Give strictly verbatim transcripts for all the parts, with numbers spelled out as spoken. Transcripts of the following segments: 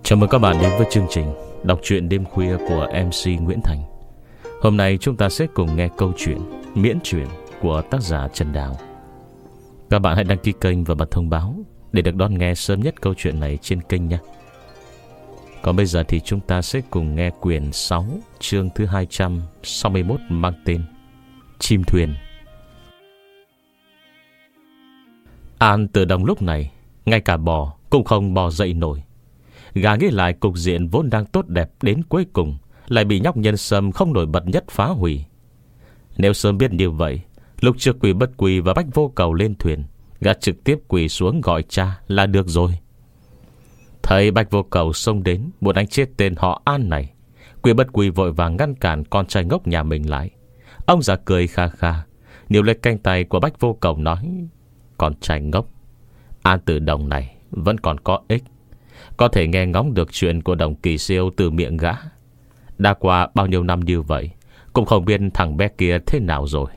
Chào mừng các bạn đến với chương trình đọc truyện đêm khuya của em xê Nguyễn Thành. Hôm nay chúng ta sẽ cùng nghe câu chuyện miễn truyện của tác giả Trần Đào. Các bạn hãy đăng ký kênh và bật thông báo để được đón nghe sớm nhất câu chuyện này trên kênh nhé. Còn bây giờ thì chúng ta sẽ cùng nghe quyển sáu, chương thứ hai trăm sáu mươi mốt mang tên Chim Thuyền. An Tử Đồng lúc này ngay cả bò cũng không bò dậy nổi. Gã nghĩ lại cục diện vốn đang tốt đẹp đến cuối cùng lại bị nhóc Nhân Sâm không nổi bật nhất phá hủy. Nếu sớm biết như vậy, lúc trước Quỷ Bất Quỳ và Bách Vô Cầu lên thuyền, gã trực tiếp quỳ xuống gọi cha là được rồi. Thấy Bách Vô Cầu xông đến muốn đánh chết tên họ An này, Quỷ Bất Quỳ vội vàng ngăn cản con trai ngốc nhà mình lại. Ông già cười kha kha, níu lấy cánh tay của Bách Vô Cầu nói: "Con trai ngốc, An Tử Đồng này vẫn còn có ích, có thể nghe ngóng được chuyện của Đồng Kỳ Siêu từ miệng gã. Đã qua bao nhiêu năm như vậy, cũng không biết thằng bé kia thế nào rồi.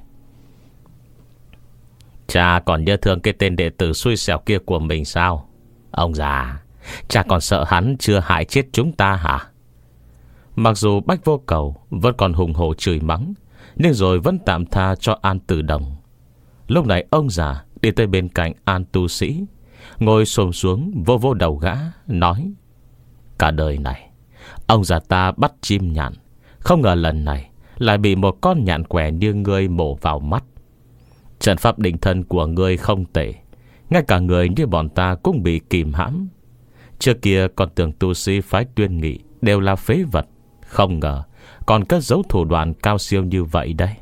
Cha còn nhớ thương cái tên đệ tử xui xẻo kia của mình sao? Ông già, cha còn sợ hắn chưa hại chết chúng ta hả?" Mặc dù Bách Vô Cầu vẫn còn hùng hổ chửi mắng, nhưng rồi vẫn tạm tha cho An Tử Đồng. Lúc này ông già đi tới bên cạnh An tu sĩ, ngồi xổm xuống vô vô đầu gã, nói: "Cả đời này ông già ta bắt chim nhạn, không ngờ lần này lại bị một con nhạn què như ngươi mổ vào mắt. Trận pháp định thân của ngươi không tệ, ngay cả người như bọn ta cũng bị kìm hãm. Trước kia còn tưởng tu sĩ phái Tuyên Nghị đều là phế vật, không ngờ còn cất giấu thủ đoạn cao siêu như vậy đây."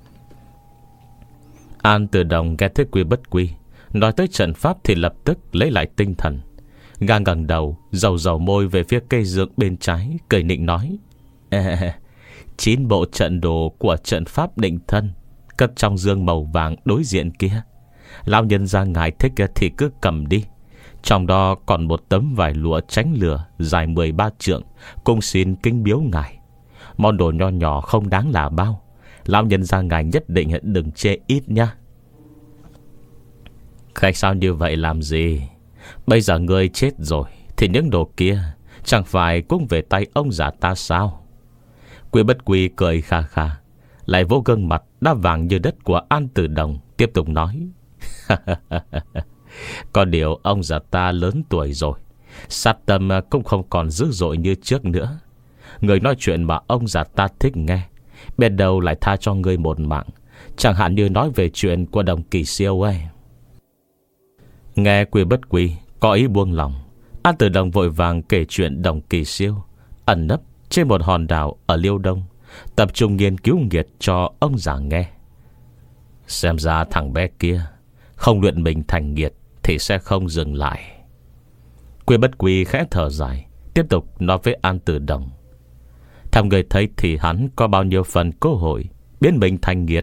An Tử Đồng nghe thấy Quy Bất Quy nói tới trận pháp thì lập tức lấy lại tinh thần. Gã ngẩng đầu, dầu dầu môi về phía cây dược bên trái, cười nịnh nói: "Ê, chín bộ trận đồ của trận pháp định thân cất trong dương màu vàng đối diện kia. Lão nhân gia ngài thích thì cứ cầm đi. Trong đó còn một tấm vải lụa tránh lửa dài mười ba trượng, cung xin kính biếu ngài. Món đồ nho nhỏ không đáng là bao. Lão nhân gia ngài nhất định đừng chê ít nha." "Khách sao như vậy làm gì? Bây giờ ngươi chết rồi thì những đồ kia chẳng phải cũng về tay ông già ta sao?" Quy Bất Quy cười kha kha, lại vỗ gương mặt đã vàng như đất của An Tử Đồng, tiếp tục nói: "Có điều ông già ta lớn tuổi rồi, sát tâm cũng không còn dữ dội như trước nữa. Người nói chuyện mà ông già ta thích nghe, biết đâu lại tha cho ngươi một mạng, chẳng hạn như nói về chuyện của Đồng Kỳ Siêu ấy." Nghe Quy Bất Quy có ý buông lòng, An Tử Đồng vội vàng kể chuyện Đồng Kỳ Siêu ẩn nấp trên một hòn đảo ở Liêu Đông, tập trung nghiên cứu nghiệt cho ông già nghe. Xem ra thằng bé kia không luyện mình thành nghiệt thì sẽ không dừng lại. Quy Bất Quy khẽ thở dài, tiếp tục nói với An Tử Đồng: "Thằng người thấy thì hắn có bao nhiêu phần cơ hội biến mình thành nghiệt?"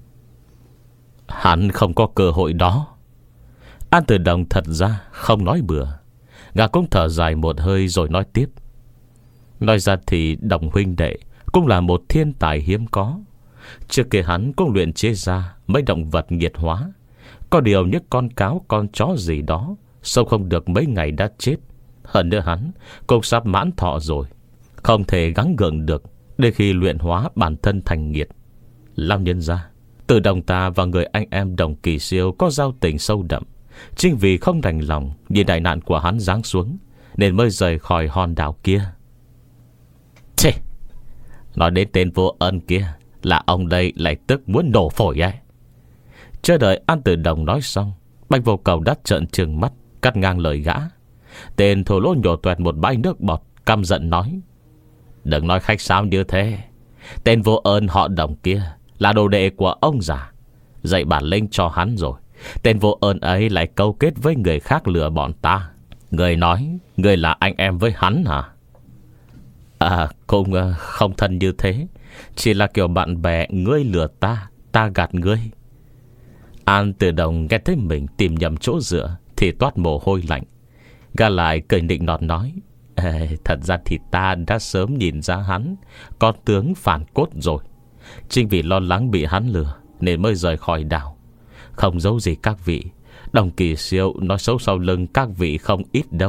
"Hắn không có cơ hội đó." An Tử Đồng thật ra không nói bừa. Gã cũng thở dài một hơi rồi nói tiếp: "Nói ra thì Đồng huynh đệ cũng là một thiên tài hiếm có. Trước kia hắn cũng luyện chế ra mấy động vật nghiệt hóa. Có điều những con cáo con chó gì đó sống không được mấy ngày đã chết. Hơn nữa hắn cũng sắp mãn thọ rồi, không thể gắng gượng được để khi luyện hóa bản thân thành nghiệt. Lão nhân gia, Tử Đồng ta và người anh em Đồng Kỳ Siêu có giao tình sâu đậm. Chính vì không đành lòng nhìn đại nạn của hắn giáng xuống nên mới rời khỏi hòn đảo kia." Chê, nói đến tên vô ơn kia là ông đây lại tức muốn nổ phổi ấy. Chờ đợi An Tử Đồng nói xong, Bạch Vô Cầu đã trợn trừng mắt cắt ngang lời gã. Tên thổ lỗ nhổ toẹt một bãi nước bọt, căm giận nói: "Đừng nói khách sáo như thế. Tên vô ơn họ Đồng kia là đồ đệ của ông già, dạy bản lĩnh cho hắn rồi. Tên vô ơn ấy lại câu kết với người khác lừa bọn ta. Người nói người là anh em với hắn hả?" "À, cũng không thân như thế, chỉ là kiểu bạn bè, ngươi lừa ta, ta gạt ngươi." An Tử Đồng nghe thấy mình tìm nhầm chỗ dựa thì toát mồ hôi lạnh. Gã lại cười nịnh nọt nói: Ê, "Thật ra thì ta đã sớm nhìn ra hắn có tướng phản cốt rồi. Chính vì lo lắng bị hắn lừa nên mới rời khỏi đảo. Không giấu gì các vị, Đồng Kỳ Siêu nói xấu sau lưng các vị không ít đâu.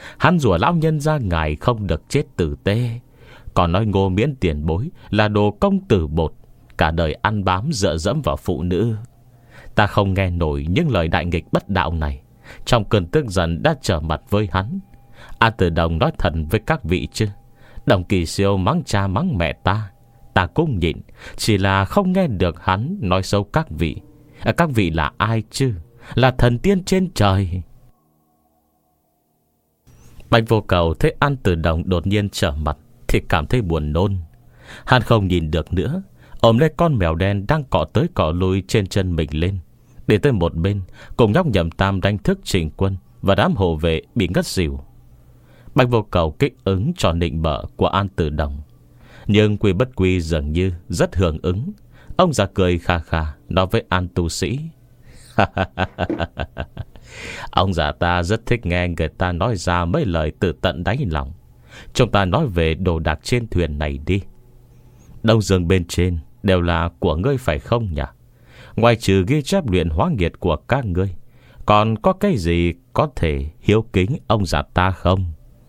Hắn rủa lão nhân gia ngài không được chết tử tế, còn nói Ngô Miễn tiền bối là đồ công tử bột, cả đời ăn bám dựa dẫm vào phụ nữ. Ta không nghe nổi những lời đại nghịch bất đạo này. Trong cơn tức giận đã trở mặt với hắn. An Tử Đồng nói thật với các vị chứ, Đồng Kỳ Siêu mắng cha mắng mẹ ta, ta cũng nhịn, chỉ là không nghe được hắn nói xấu các vị. à, Các vị là ai chứ? Là thần tiên trên trời. Bạch Vô Cầu thấy An Tử Đồng đột nhiên trở mặt thì cảm thấy buồn nôn. Hắn không nhìn được nữa, ôm lấy con mèo đen đang cọ tới cọ lui trên chân mình lên, để tới một bên cùng nhóc Nhậm Tam đánh thức Trịnh Quân và đám hộ vệ bị ngất xỉu. Bạch Vô Cầu kích ứng cho nịnh bợ của An Tử Đồng, nhưng Quy Bất Quy dường như rất hưởng ứng. Ông già cười kha kha nói với An tu sĩ: Ông già ta rất thích nghe người ta nói ra mấy lời từ tận đáy lòng. Chúng ta nói về đồ đạc trên thuyền này đi. Đông dương bên trên đều là của ngươi phải không nhỉ? Ngoài trừ ghi chép luyện hóa nghiệt của các ngươi, còn có cái gì có thể hiếu kính ông già ta không?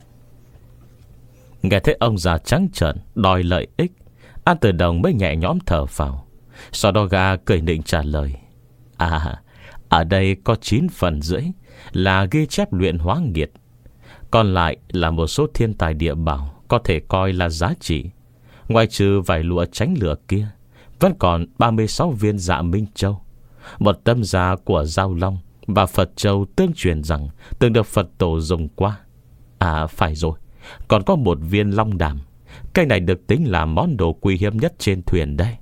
Nghe thấy ông già trắng trợn đòi lợi ích, An Tử Đồng mới nhẹ nhõm thở phào. Sau đó gã cười nịnh trả lời: À, ở đây có chín phần rưỡi là ghi chép luyện hóa nghiệt, còn lại là một số thiên tài địa bảo có thể coi là giá trị. Ngoài trừ vài lụa tránh lửa kia, vẫn còn ba mươi sáu viên Dạ Minh Châu, một tâm gia của Giao Long và Phật Châu tương truyền rằng từng được Phật tổ dùng qua. À phải rồi, còn có một viên Long Đàm. Cái này được tính là món đồ quý hiếm nhất trên thuyền đây.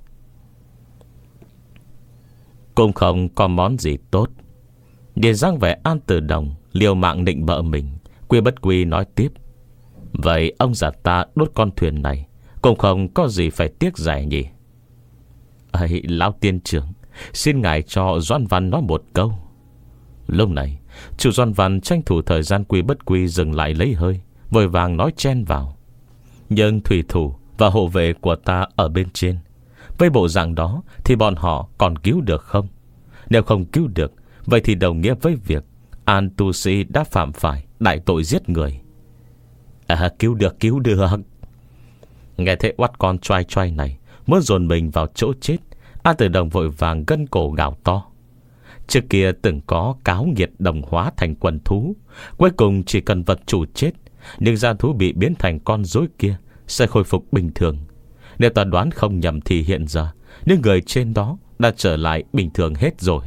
Cũng không có món gì tốt. Nhìn dáng vẻ An Tử Đồng liều mạng nịnh bợ mình, Quy Bất Quy nói tiếp: Vậy ông già ta đốt con thuyền này cũng không có gì phải tiếc rẻ nhỉ? Ấy, lão tiên trưởng, xin ngài cho Doãn Văn nói một câu. Lúc này chủ Doãn Văn tranh thủ thời gian Quy Bất Quy dừng lại lấy hơi, vội vàng nói chen vào: Nhưng thủy thủ và hộ vệ của ta ở bên trên, với bộ dạng đó thì bọn họ còn cứu được không? Nếu không cứu được, vậy thì đồng nghĩa với việc An tu sĩ đã phạm phải đại tội giết người. À, cứu được, cứu được. Nghe thấy oát con choai choai này muốn dồn mình vào chỗ chết, An Tử Đồng vội vàng gân cổ gào to: Trước kia từng có cáo nghiệt đồng hóa thành quần thú, cuối cùng chỉ cần vật chủ chết, nhưng gia thú bị biến thành con rối kia sẽ khôi phục bình thường. Nếu ta đoán không nhầm thì hiện giờ những người trên đó đã trở lại bình thường hết rồi.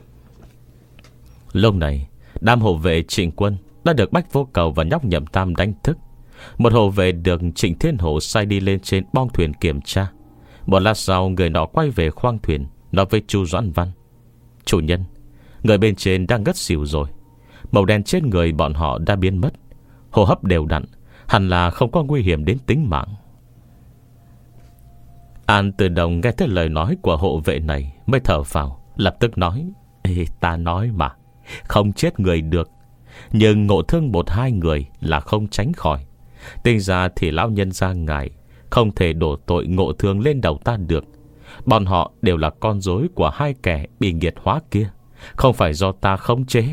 Lúc này đám hộ vệ Trịnh Quân đã được Bách Vô Cầu và nhóc Nhậm Tam đánh thức. Một hộ vệ được Trịnh Thiên Hổ sai đi lên trên bong thuyền kiểm tra. Một lát sau, người nọ quay về khoang thuyền, nói với Chu Doãn Văn: Chủ nhân, người bên trên đang ngất xỉu rồi. Màu đen trên người bọn họ đã biến mất, hô hấp đều đặn, hẳn là không có nguy hiểm đến tính mạng. An Tử Đồng nghe thấy lời nói của hộ vệ này mới thở phào, lập tức nói: Ê, ta nói mà, không chết người được, nhưng ngộ thương một hai người là không tránh khỏi. Tính ra thì lão nhân gia ngài không thể đổ tội ngộ thương lên đầu ta được. Bọn họ đều là con rối của hai kẻ bị nghiệt hóa kia, không phải do ta khống chế.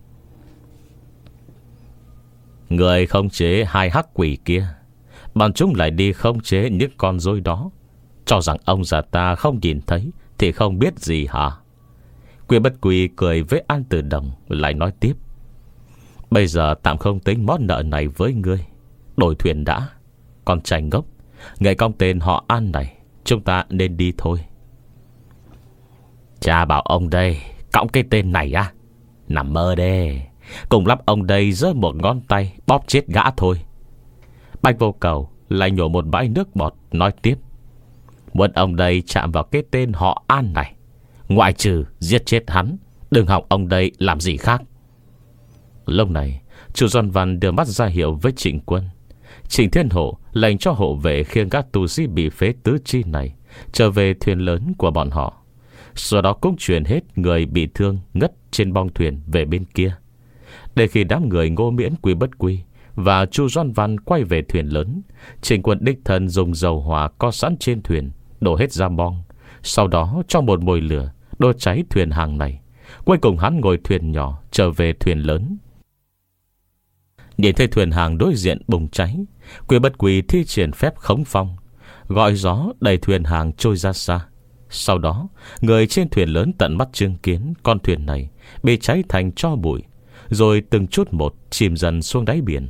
Người khống chế hai hắc quỷ kia, bọn chúng lại đi khống chế những con rối đó, cho rằng ông già ta không nhìn thấy thì không biết gì hả? Quy Bất Quy cười với An Tử Đồng, lại nói tiếp: Bây giờ tạm không tính món nợ này với ngươi, đổi thuyền đã. Còn trai ngốc, ngày công tên họ An này, chúng ta nên đi thôi. Cha bảo ông đây cõng cái tên này á, nằm mơ đê. Cùng lắm ông đây giơ một ngón tay bóp chết gã thôi. Bạch Vô Cầu lại nhổ một bãi nước bọt, nói tiếp: Muốn ông đây chạm vào cái tên họ An này, ngoại trừ giết chết hắn, đừng hỏng ông đây làm gì khác. Lúc này chủ Doãn Văn đưa mắt ra hiệu với Trịnh Quân. Trịnh Thiên Hổ lệnh cho hộ vệ khiêng các tù sĩ bị phế tứ chi này trở về thuyền lớn của bọn họ. Sau đó cũng chuyển hết người bị thương ngất trên bong thuyền về bên kia. Để khi đám người Ngô Miễn, Quy Bất Quy và Chu Doãn Văn quay về thuyền lớn, Trịnh Quân đích thân dùng dầu hỏa có sẵn trên thuyền đổ hết ra bong, sau đó cho một mồi lửa đốt cháy thuyền hàng này. Cuối cùng hắn ngồi thuyền nhỏ trở về thuyền lớn. Nhìn thấy thuyền hàng đối diện bùng cháy, Quy Bất Quy thi triển phép khống phong, gọi gió đẩy thuyền hàng trôi ra xa. Sau đó người trên thuyền lớn tận mắt chứng kiến con thuyền này bị cháy thành tro bụi, rồi từng chút một chìm dần xuống đáy biển.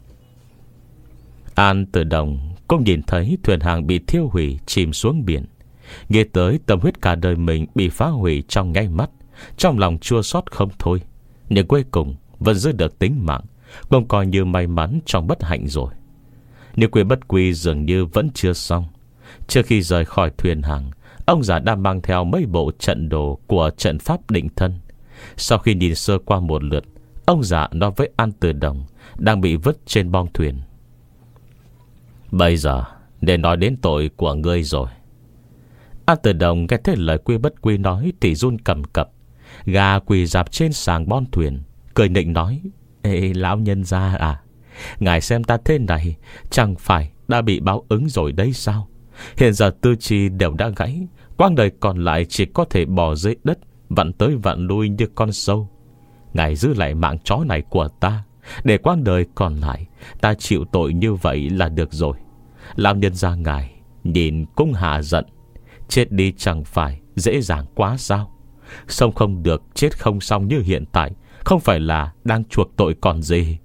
An Tử Đồng cũng nhìn thấy thuyền hàng bị thiêu hủy chìm xuống biển. Nghe tới tâm huyết cả đời mình bị phá hủy trong ngay mắt, trong lòng chua xót không thôi. Nhưng cuối cùng vẫn giữ được tính mạng, cũng coi như may mắn trong bất hạnh rồi. Nhưng Quy Bất Quy dường như vẫn chưa xong. Trước khi rời khỏi thuyền hàng, ông già đã mang theo mấy bộ trận đồ của trận pháp định thân. Sau khi nhìn sơ qua một lượt, ông già nói với An Tử Đồng đang bị vứt trên bong thuyền: "Bây giờ để nói đến tội của ngươi rồi." An Tử Đồng nghe thấy lời Quy Bất Quy nói thì run cầm cập, gà quỳ dạp trên sàng bon thuyền, cười nịnh nói: "Ê lão nhân gia à, ngài xem ta thế này chẳng phải đã bị báo ứng rồi đấy sao? Hiện giờ tư chi đều đã gãy, quãng đời còn lại chỉ có thể bò dưới đất, vặn tới vặn lui như con sâu. Ngài giữ lại mạng chó này của ta, để quãng đời còn lại ta chịu tội như vậy là được rồi. Lão nhân gia ngài nhìn cũng hà giận. Chết đi chẳng phải dễ dàng quá sao? Sống không được, chết không xong như hiện tại, không phải là đang chuộc tội còn gì."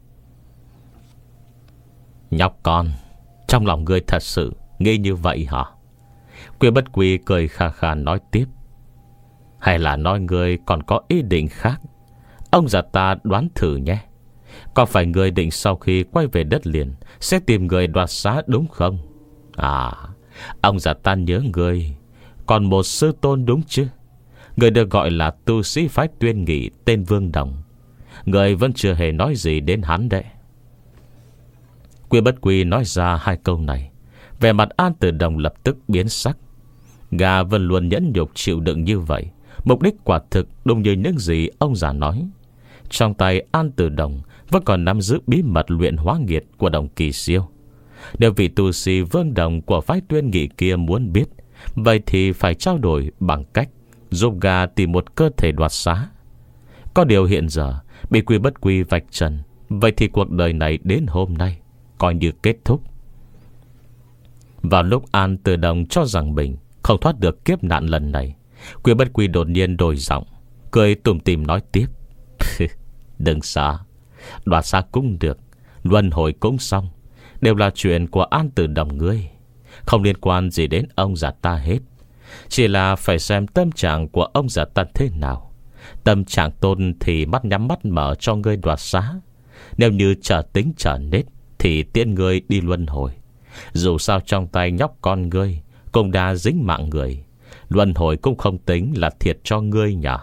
"Nhóc con, trong lòng ngươi thật sự nghĩ như vậy hả?" Quy Bất Quy cười khà khà nói tiếp: "Hay là nói ngươi còn có ý định khác? Ông già ta đoán thử nhé. Có phải ngươi định sau khi quay về đất liền sẽ tìm người đoạt xá đúng không? À, ông già ta nhớ ngươi còn một sư tôn đúng chứ? Người được gọi là tu sĩ phái Tuyên Nghị tên Vương Đồng. Người vẫn chưa hề nói gì đến hắn đấy." Quy Bất Quy nói ra hai câu này, vẻ mặt An Tử Đồng lập tức biến sắc. Gà vẫn luôn nhẫn nhục chịu đựng như vậy, mục đích quả thực đúng như những gì ông già nói. Trong tay An Tử Đồng vẫn còn nắm giữ bí mật luyện hóa nghiệt của Đồng Kỳ Siêu. Nếu vị tu sĩ Vương Đồng của phái Tuyên Nghị kia muốn biết, vậy thì phải trao đổi bằng cách giúp gà tìm một cơ thể đoạt xá. Có điều hiện giờ bị Quy Bất Quy vạch trần, vậy thì cuộc đời này đến hôm nay coi như kết thúc. Vào lúc An Tử Đồng cho rằng mình không thoát được kiếp nạn lần này, Quy Bất Quy đột nhiên đổi giọng, cười tủm tỉm nói tiếp: "Đừng sợ, đoạt xá cũng được, luân hồi cũng xong, đều là chuyện của An Tử Đồng ngươi, không liên quan gì đến ông già ta hết. Chỉ là phải xem tâm trạng của ông già ta thế nào. Tâm trạng tôn thì mắt nhắm mắt mở cho ngươi đoạt xá. Nếu như trở tính trở nết thì tiễn ngươi đi luân hồi. Dù sao trong tay nhóc con ngươi cũng đã dính mạng người, luân hồi cũng không tính là thiệt cho ngươi nhỉ."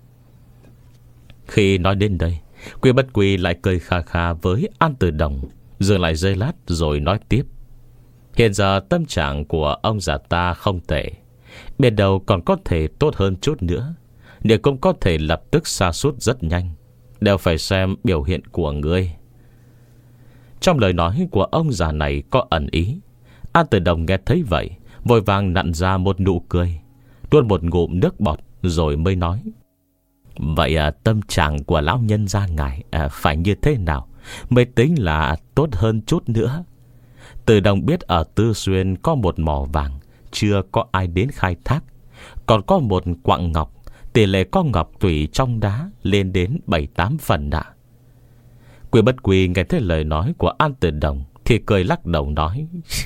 Khi nói đến đây, Quy Bất Quy lại cười kha kha với An Tử Đồng, dừng lại giây lát rồi nói tiếp: "Hiện giờ tâm trạng của ông già ta không tệ, biết đâu còn có thể tốt hơn chút nữa, nhưng cũng có thể lập tức sa sút rất nhanh. Đều phải xem biểu hiện của ngươi." Trong lời nói của ông già này có ẩn ý. An Tử Đồng nghe thấy vậy, vội vàng nặn ra một nụ cười, tuôn một ngụm nước bọt rồi mới nói: "Vậy à, tâm trạng của lão nhân gia ngài à, phải như thế nào mới tính là tốt hơn chút nữa?" Tử Đồng biết ở Tư Xuyên có một mỏ vàng chưa có ai đến khai thác, còn có một quặng ngọc, tỷ lệ có ngọc tủy trong đá lên đến bảy tám phần ạ. Quy Bất Quy nghe thấy lời nói của An Tử Đồng thì cười lắc đầu nói: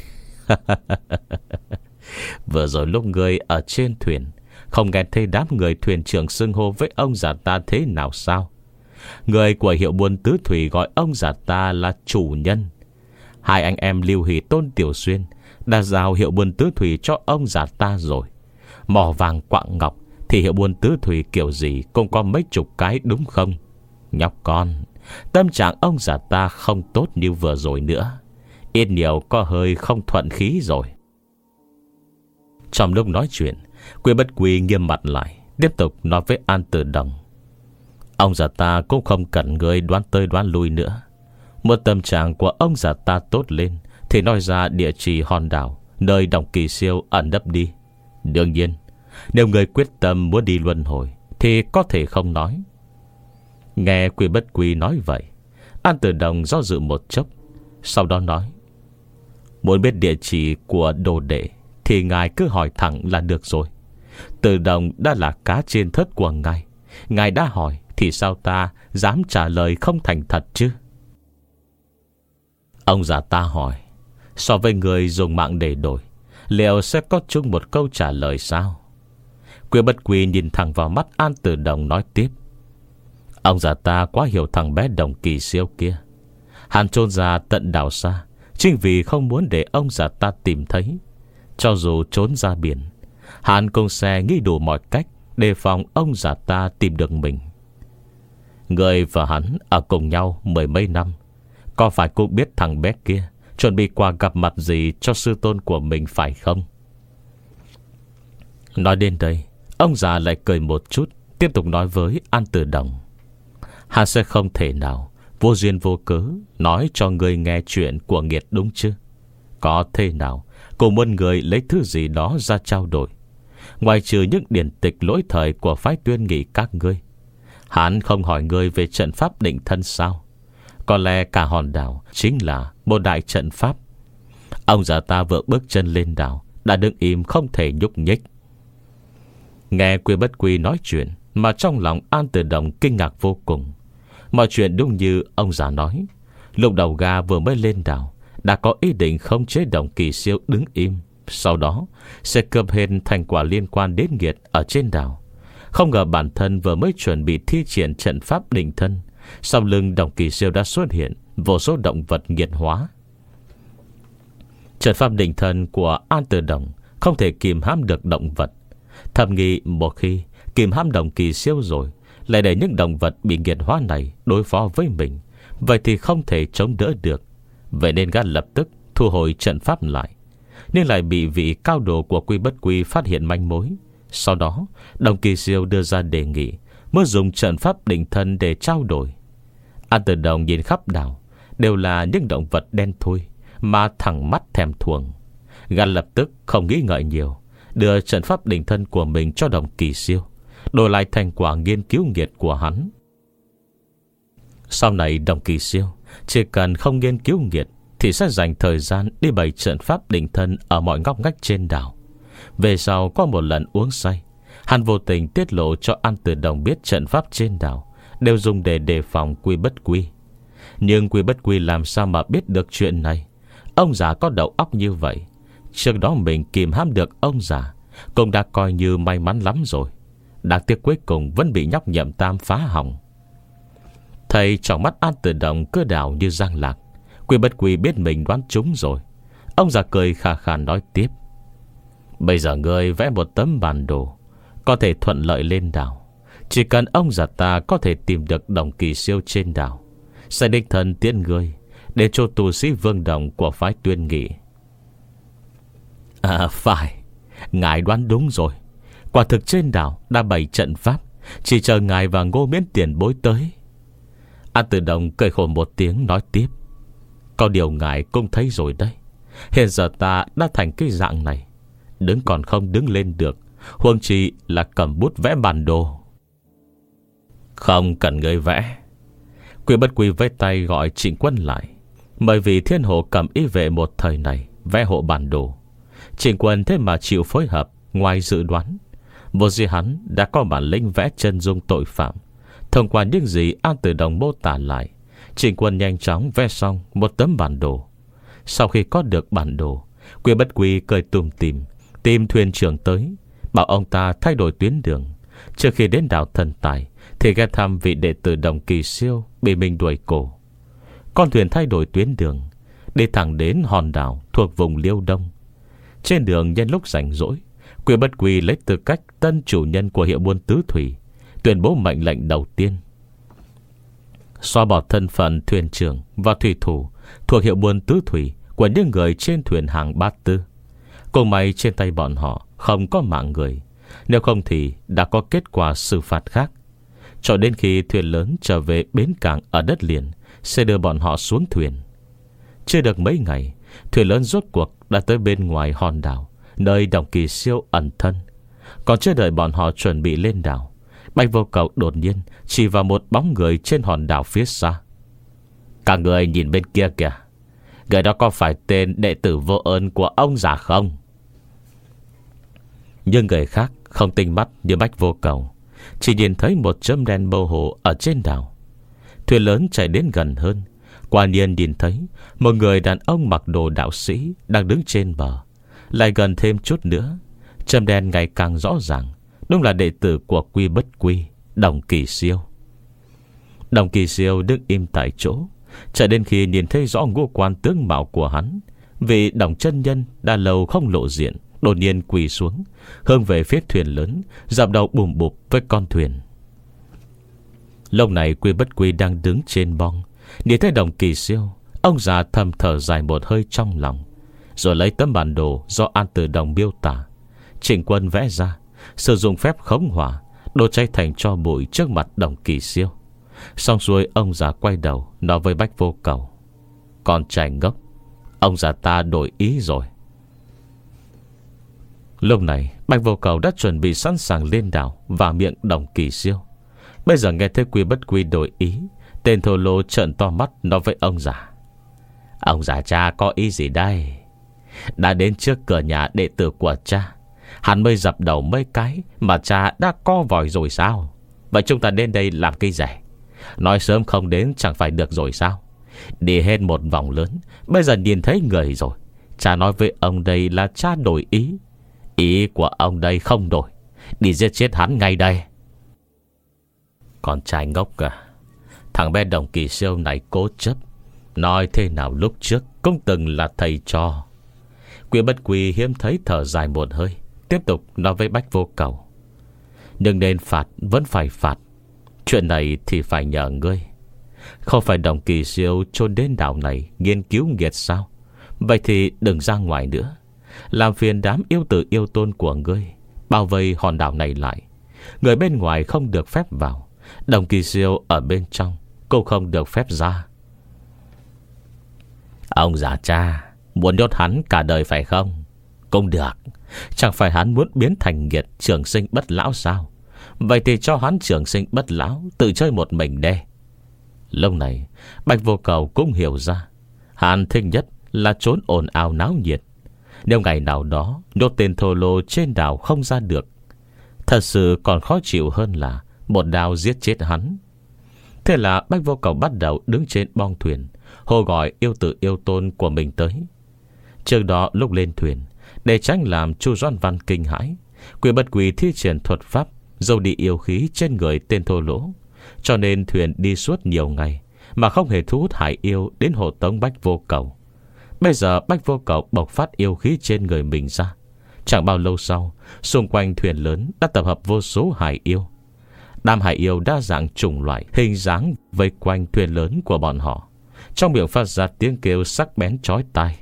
"Vừa rồi lúc ngươi ở trên thuyền, không nghe thấy đám người thuyền trưởng xưng hô với ông già ta thế nào sao? Người của hiệu buôn tứ thủy gọi ông già ta là chủ nhân. Hai anh em Lưu Hỷ Tôn Tiểu Xuyên đã giao hiệu buôn tứ thủy cho ông già ta rồi. Mỏ vàng quặng ngọc thì hiệu buôn tứ thủy kiểu gì cũng có mấy chục cái đúng không? Nhóc con, tâm trạng ông già ta không tốt như vừa rồi nữa, ít nhiều có hơi không thuận khí rồi." Trong lúc nói chuyện, Quy Bất Quy nghiêm mặt lại, tiếp tục nói với An Tử Đồng: "Ông già ta cũng không cần người đoán tới đoán lui nữa. Một tâm trạng của ông già ta tốt lên thì nói ra địa chỉ hòn đảo nơi Đồng Kỳ Siêu ẩn nấp đi. Đương nhiên, nếu người quyết tâm muốn đi luân hồi thì có thể không nói." Nghe Quy Bất Quy nói vậy, An Tử Đồng do dự một chốc, sau đó nói: Muốn biết địa chỉ của đồ đệ thì ngài cứ hỏi thẳng là được rồi. Tử Đồng đã là cá trên thớt của ngài, ngài đã hỏi thì sao ta dám trả lời không thành thật chứ? Ông già ta hỏi: So với người dùng mạng để đổi, liệu sẽ có chung một câu trả lời sao? Quy Bất Quy nhìn thẳng vào mắt An Tử Đồng nói tiếp: Ông già ta quá hiểu thằng bé Đồng Kỳ Siêu kia. Hắn chôn ra tận đảo xa chính vì không muốn để ông già ta tìm thấy. Cho dù trốn ra biển, hắn cũng sẽ nghĩ đủ mọi cách đề phòng ông già ta tìm được mình. Người và hắn ở cùng nhau mười mấy năm, có phải cũng biết thằng bé kia chuẩn bị quà gặp mặt gì cho sư tôn của mình phải không? Nói đến đây, ông già lại cười một chút, tiếp tục nói với An Tử Đồng: Hắn sẽ không thể nào vô duyên vô cớ nói cho người nghe chuyện của nghiệt đúng chứ? Có thể nào cô muốn người lấy thứ gì đó ra trao đổi, ngoài trừ những điển tịch lỗi thời của phái Tuyên Nghị các ngươi? Hắn không hỏi ngươi về trận pháp định thân sao? Có lẽ cả hòn đảo chính là một đại trận pháp. Ông già ta vừa bước chân lên đảo đã đứng im không thể nhúc nhích. Nghe Quy Bất Quy nói chuyện mà trong lòng An Tử Đồng kinh ngạc vô cùng. Mọi chuyện đúng như ông già nói. Lúc đầu gà vừa mới lên đảo đã có ý định khống chế Đồng Kỳ Siêu đứng im, sau đó sẽ cướp hết thành quả liên quan đến nghiệt ở trên đảo. Không ngờ bản thân vừa mới chuẩn bị thi triển trận pháp định thân, sau lưng Đồng Kỳ Siêu đã xuất hiện vô số động vật nghiệt hóa. Trận pháp định thân của An Tử Đồng không thể kìm hãm được động vật. Thầm nghĩ một khi kìm hãm Đồng Kỳ Siêu rồi, lại để những động vật bị nghiệt hóa này đối phó với mình, vậy thì không thể chống đỡ được. Vậy nên gã lập tức thu hồi trận pháp lại, nhưng lại bị vị cao đồ của Quy Bất Quy phát hiện manh mối. Sau đó Đồng Kỳ Siêu đưa ra đề nghị muốn dùng trận pháp định thân để trao đổi. An Tử Đồng nhìn khắp đảo đều là những động vật đen thui mà thẳng mắt thèm thuồng. Gã lập tức không nghĩ ngợi nhiều, đưa trận pháp định thân của mình cho Đồng Kỳ Siêu, đổi lại thành quả nghiên cứu nghiệt của hắn. Sau này Đồng Kỳ Siêu chỉ cần không nghiên cứu nghiệt thì sẽ dành thời gian đi bày trận pháp định thân ở mọi ngóc ngách trên đảo. Về sau có một lần uống say, hắn vô tình tiết lộ cho An Tử Đồng biết trận pháp trên đảo đều dùng để đề phòng Quy Bất Quy. Nhưng Quy Bất Quy làm sao mà biết được chuyện này? Ông già có đầu óc như vậy, trước đó mình kìm hãm được ông già cũng đã coi như may mắn lắm rồi. Đáng tiếc cuối cùng vẫn bị nhóc Nhậm Tam phá hỏng. Thầy trong mắt An Tử Đồng cứ đảo như giang lạc. Quy Bất Quy biết mình đoán trúng rồi. Ông già cười khà khà nói tiếp: Bây giờ ngươi vẽ một tấm bản đồ có thể thuận lợi lên đảo. Chỉ cần ông già ta có thể tìm được Đồng Kỳ Siêu trên đảo, sẽ đích thân tiễn ngươi để cho tu sĩ Vương Đồng của phái Tuyên Nghị. À phải, ngài đoán đúng rồi. Quả thực trên đảo đã bày trận pháp, chỉ chờ ngài và Ngô Miễn tiền bối tới. An Tử Đồng cười khổ một tiếng nói tiếp: Có điều ngài cũng thấy rồi đấy, hiện giờ ta đã thành cái dạng này, đứng còn không đứng lên được, huống chi là cầm bút vẽ bản đồ. Không cần người vẽ. Quy Bất Quy với tay gọi Trịnh Quân lại, bởi vì Thiên Hồ cầm ý vệ một thời này vẽ hộ bản đồ. Trịnh Quân thế mà chịu phối hợp, ngoài dự đoán. Vô gì hắn đã có bản lĩnh vẽ chân dung tội phạm. Thông qua những gì An Tử Đồng mô tả lại, Trịnh Quân nhanh chóng vẽ xong một tấm bản đồ. Sau khi có được bản đồ, Quy Bất Quy cười tùm tìm tìm thuyền trưởng tới, bảo ông ta thay đổi tuyến đường. Trước khi đến đảo Thần Tài thì ghé thăm vị đệ tử Đồng Kỳ Siêu bị mình đuổi cổ. Con thuyền thay đổi tuyến đường, đi thẳng đến hòn đảo thuộc vùng Liêu Đông. Trên đường nhân lúc rảnh rỗi, Quy Bất Quy lấy tư cách tân chủ nhân của hiệu buôn tứ thủy, tuyên bố mệnh lệnh đầu tiên: xóa bỏ thân phận thuyền trưởng và thủy thủ thuộc hiệu buôn tứ thủy của những người trên thuyền hàng Bát Tư. Cùng may trên tay bọn họ không có mạng người, nếu không thì đã có kết quả xử phạt khác. Cho đến khi thuyền lớn trở về bến cảng ở đất liền, sẽ đưa bọn họ xuống thuyền. Chưa được mấy ngày, thuyền lớn rốt cuộc đã tới bên ngoài hòn đảo, nơi Đồng Kỳ Siêu ẩn thân. Còn chưa đợi bọn họ chuẩn bị lên đảo, Bạch Vô Cầu đột nhiên chỉ vào một bóng người trên hòn đảo phía xa. Cả người nhìn bên kia kìa, người đó có phải tên đệ tử vô ơn của ông già không? Nhưng người khác không tinh mắt như Bách Vô Cầu, chỉ nhìn thấy một chấm đen mơ hồ ở trên đảo. Thuyền lớn chạy đến gần hơn, quả nhiên nhìn thấy một người đàn ông mặc đồ đạo sĩ đang đứng trên bờ. Lại gần thêm chút nữa, chấm đen ngày càng rõ ràng, đúng là đệ tử của Quy Bất Quy, Đồng Kỳ Siêu. Đồng Kỳ Siêu đứng im tại chỗ, cho đến khi nhìn thấy rõ ngũ quan tướng mạo của hắn. Vì Đồng chân nhân đã lâu không lộ diện, đột nhiên quỳ xuống, hướng về phía thuyền lớn, dập đầu bùm bụp với con thuyền. Lúc này Quy Bất Quy đang đứng trên bong, nhìn thấy Đồng Kỳ Siêu, ông già thầm thở dài một hơi trong lòng, rồi lấy tấm bản đồ do An Tử Đồng miêu tả, Trịnh Quân vẽ ra, sử dụng phép khống hỏa, đốt cháy thành tro bụi trước mặt Đồng Kỳ Siêu. Xong xuôi, ông già quay đầu nói với Bách Vô Cầu: "Con trai ngốc, ông già ta đổi ý rồi." Lúc này Bách Vô Cầu đã chuẩn bị sẵn sàng lên đảo vào miệng Đồng Kỳ Siêu. Bây giờ nghe thấy Quy Bất Quy đổi ý, tên thô lô trợn to mắt nói với ông già: "Ông già cha có ý gì đây? Đã đến trước cửa nhà đệ tử của cha, hắn mới dập đầu mấy cái mà cha đã co vòi rồi sao? Vậy chúng ta đến đây làm cái gì? Nói sớm không đến chẳng phải được rồi sao? Đi hết một vòng lớn, bây giờ nhìn thấy người rồi. Cha nói với ông đây là cha đổi ý. Ý của ông đây không đổi, đi giết chết hắn ngay đây." Con trai ngốc à, thằng bé Đồng Kỳ Siêu này cố chấp, nói thế nào lúc trước cũng từng là thầy trò. Quy Bất Quy hiếm thấy thở dài một hơi, tiếp tục nói với Bách Vô Cầu: "Nhưng nên phạt vẫn phải phạt. Chuyện này thì phải nhờ ngươi. Không phải Đồng Kỳ Siêu trốn đến đảo này nghiên cứu nghiệt sao? Vậy thì đừng ra ngoài nữa, làm phiền đám yêu tử yêu tôn của ngươi bao vây hòn đảo này lại. Người bên ngoài không được phép vào, Đồng Kỳ Siêu ở bên trong cũng không được phép ra." "Ông già cha muốn nhốt hắn cả đời phải không? Cũng được. Chẳng phải hắn muốn biến thành nghiệt trường sinh bất lão sao? Vậy thì cho hắn trường sinh bất lão, tự chơi một mình đê." Lúc này Bạch Vô Cầu cũng hiểu ra, hắn thích nhất là trốn ồn ào náo nhiệt. Nếu ngày nào đó nhốt tên thô lô trên đảo không ra được, thật sự còn khó chịu hơn là một đao giết chết hắn. Thế là Bách Vô Cầu bắt đầu đứng trên bong thuyền, hô gọi yêu tử yêu tôn của mình tới. Trước đó lúc lên thuyền, để tránh làm Chu Doan Văn kinh hãi, Quy Bất Quy thi triển thuật pháp dâu đi yêu khí trên người tên thô lỗ, cho nên thuyền đi suốt nhiều ngày mà không hề thu hút hải yêu đến hộ tống Bách Vô Cầu. Bây giờ Bách Vô Cầu bộc phát yêu khí trên người mình ra. Chẳng bao lâu sau, xung quanh thuyền lớn đã tập hợp vô số hải yêu. Đám hải yêu đa dạng chủng loại, hình dáng vây quanh thuyền lớn của bọn họ, trong miệng phát ra tiếng kêu sắc bén chói tai.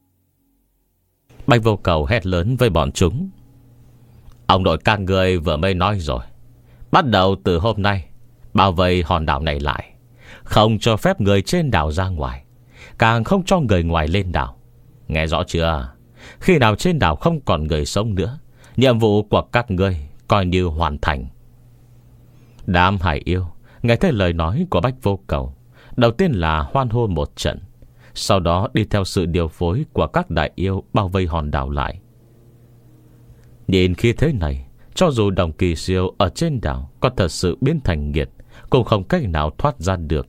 Bách Vô Cầu hét lớn với bọn chúng: "Ông nội các người vừa mới nói rồi, bắt đầu từ hôm nay bao vây hòn đảo này lại, không cho phép người trên đảo ra ngoài, càng không cho người ngoài lên đảo. Nghe rõ chưa? Khi nào trên đảo không còn người sống nữa, nhiệm vụ của các ngươi coi như hoàn thành." Đám hải yêu nghe thấy lời nói của Bách Vô Cầu, đầu tiên là hoan hô một trận, sau đó đi theo sự điều phối của các đại yêu bao vây hòn đảo lại. Nhìn khi thế này, cho dù Đồng Kỳ Siêu ở trên đảo có thật sự biến thành nghiệt, cũng không cách nào thoát ra được.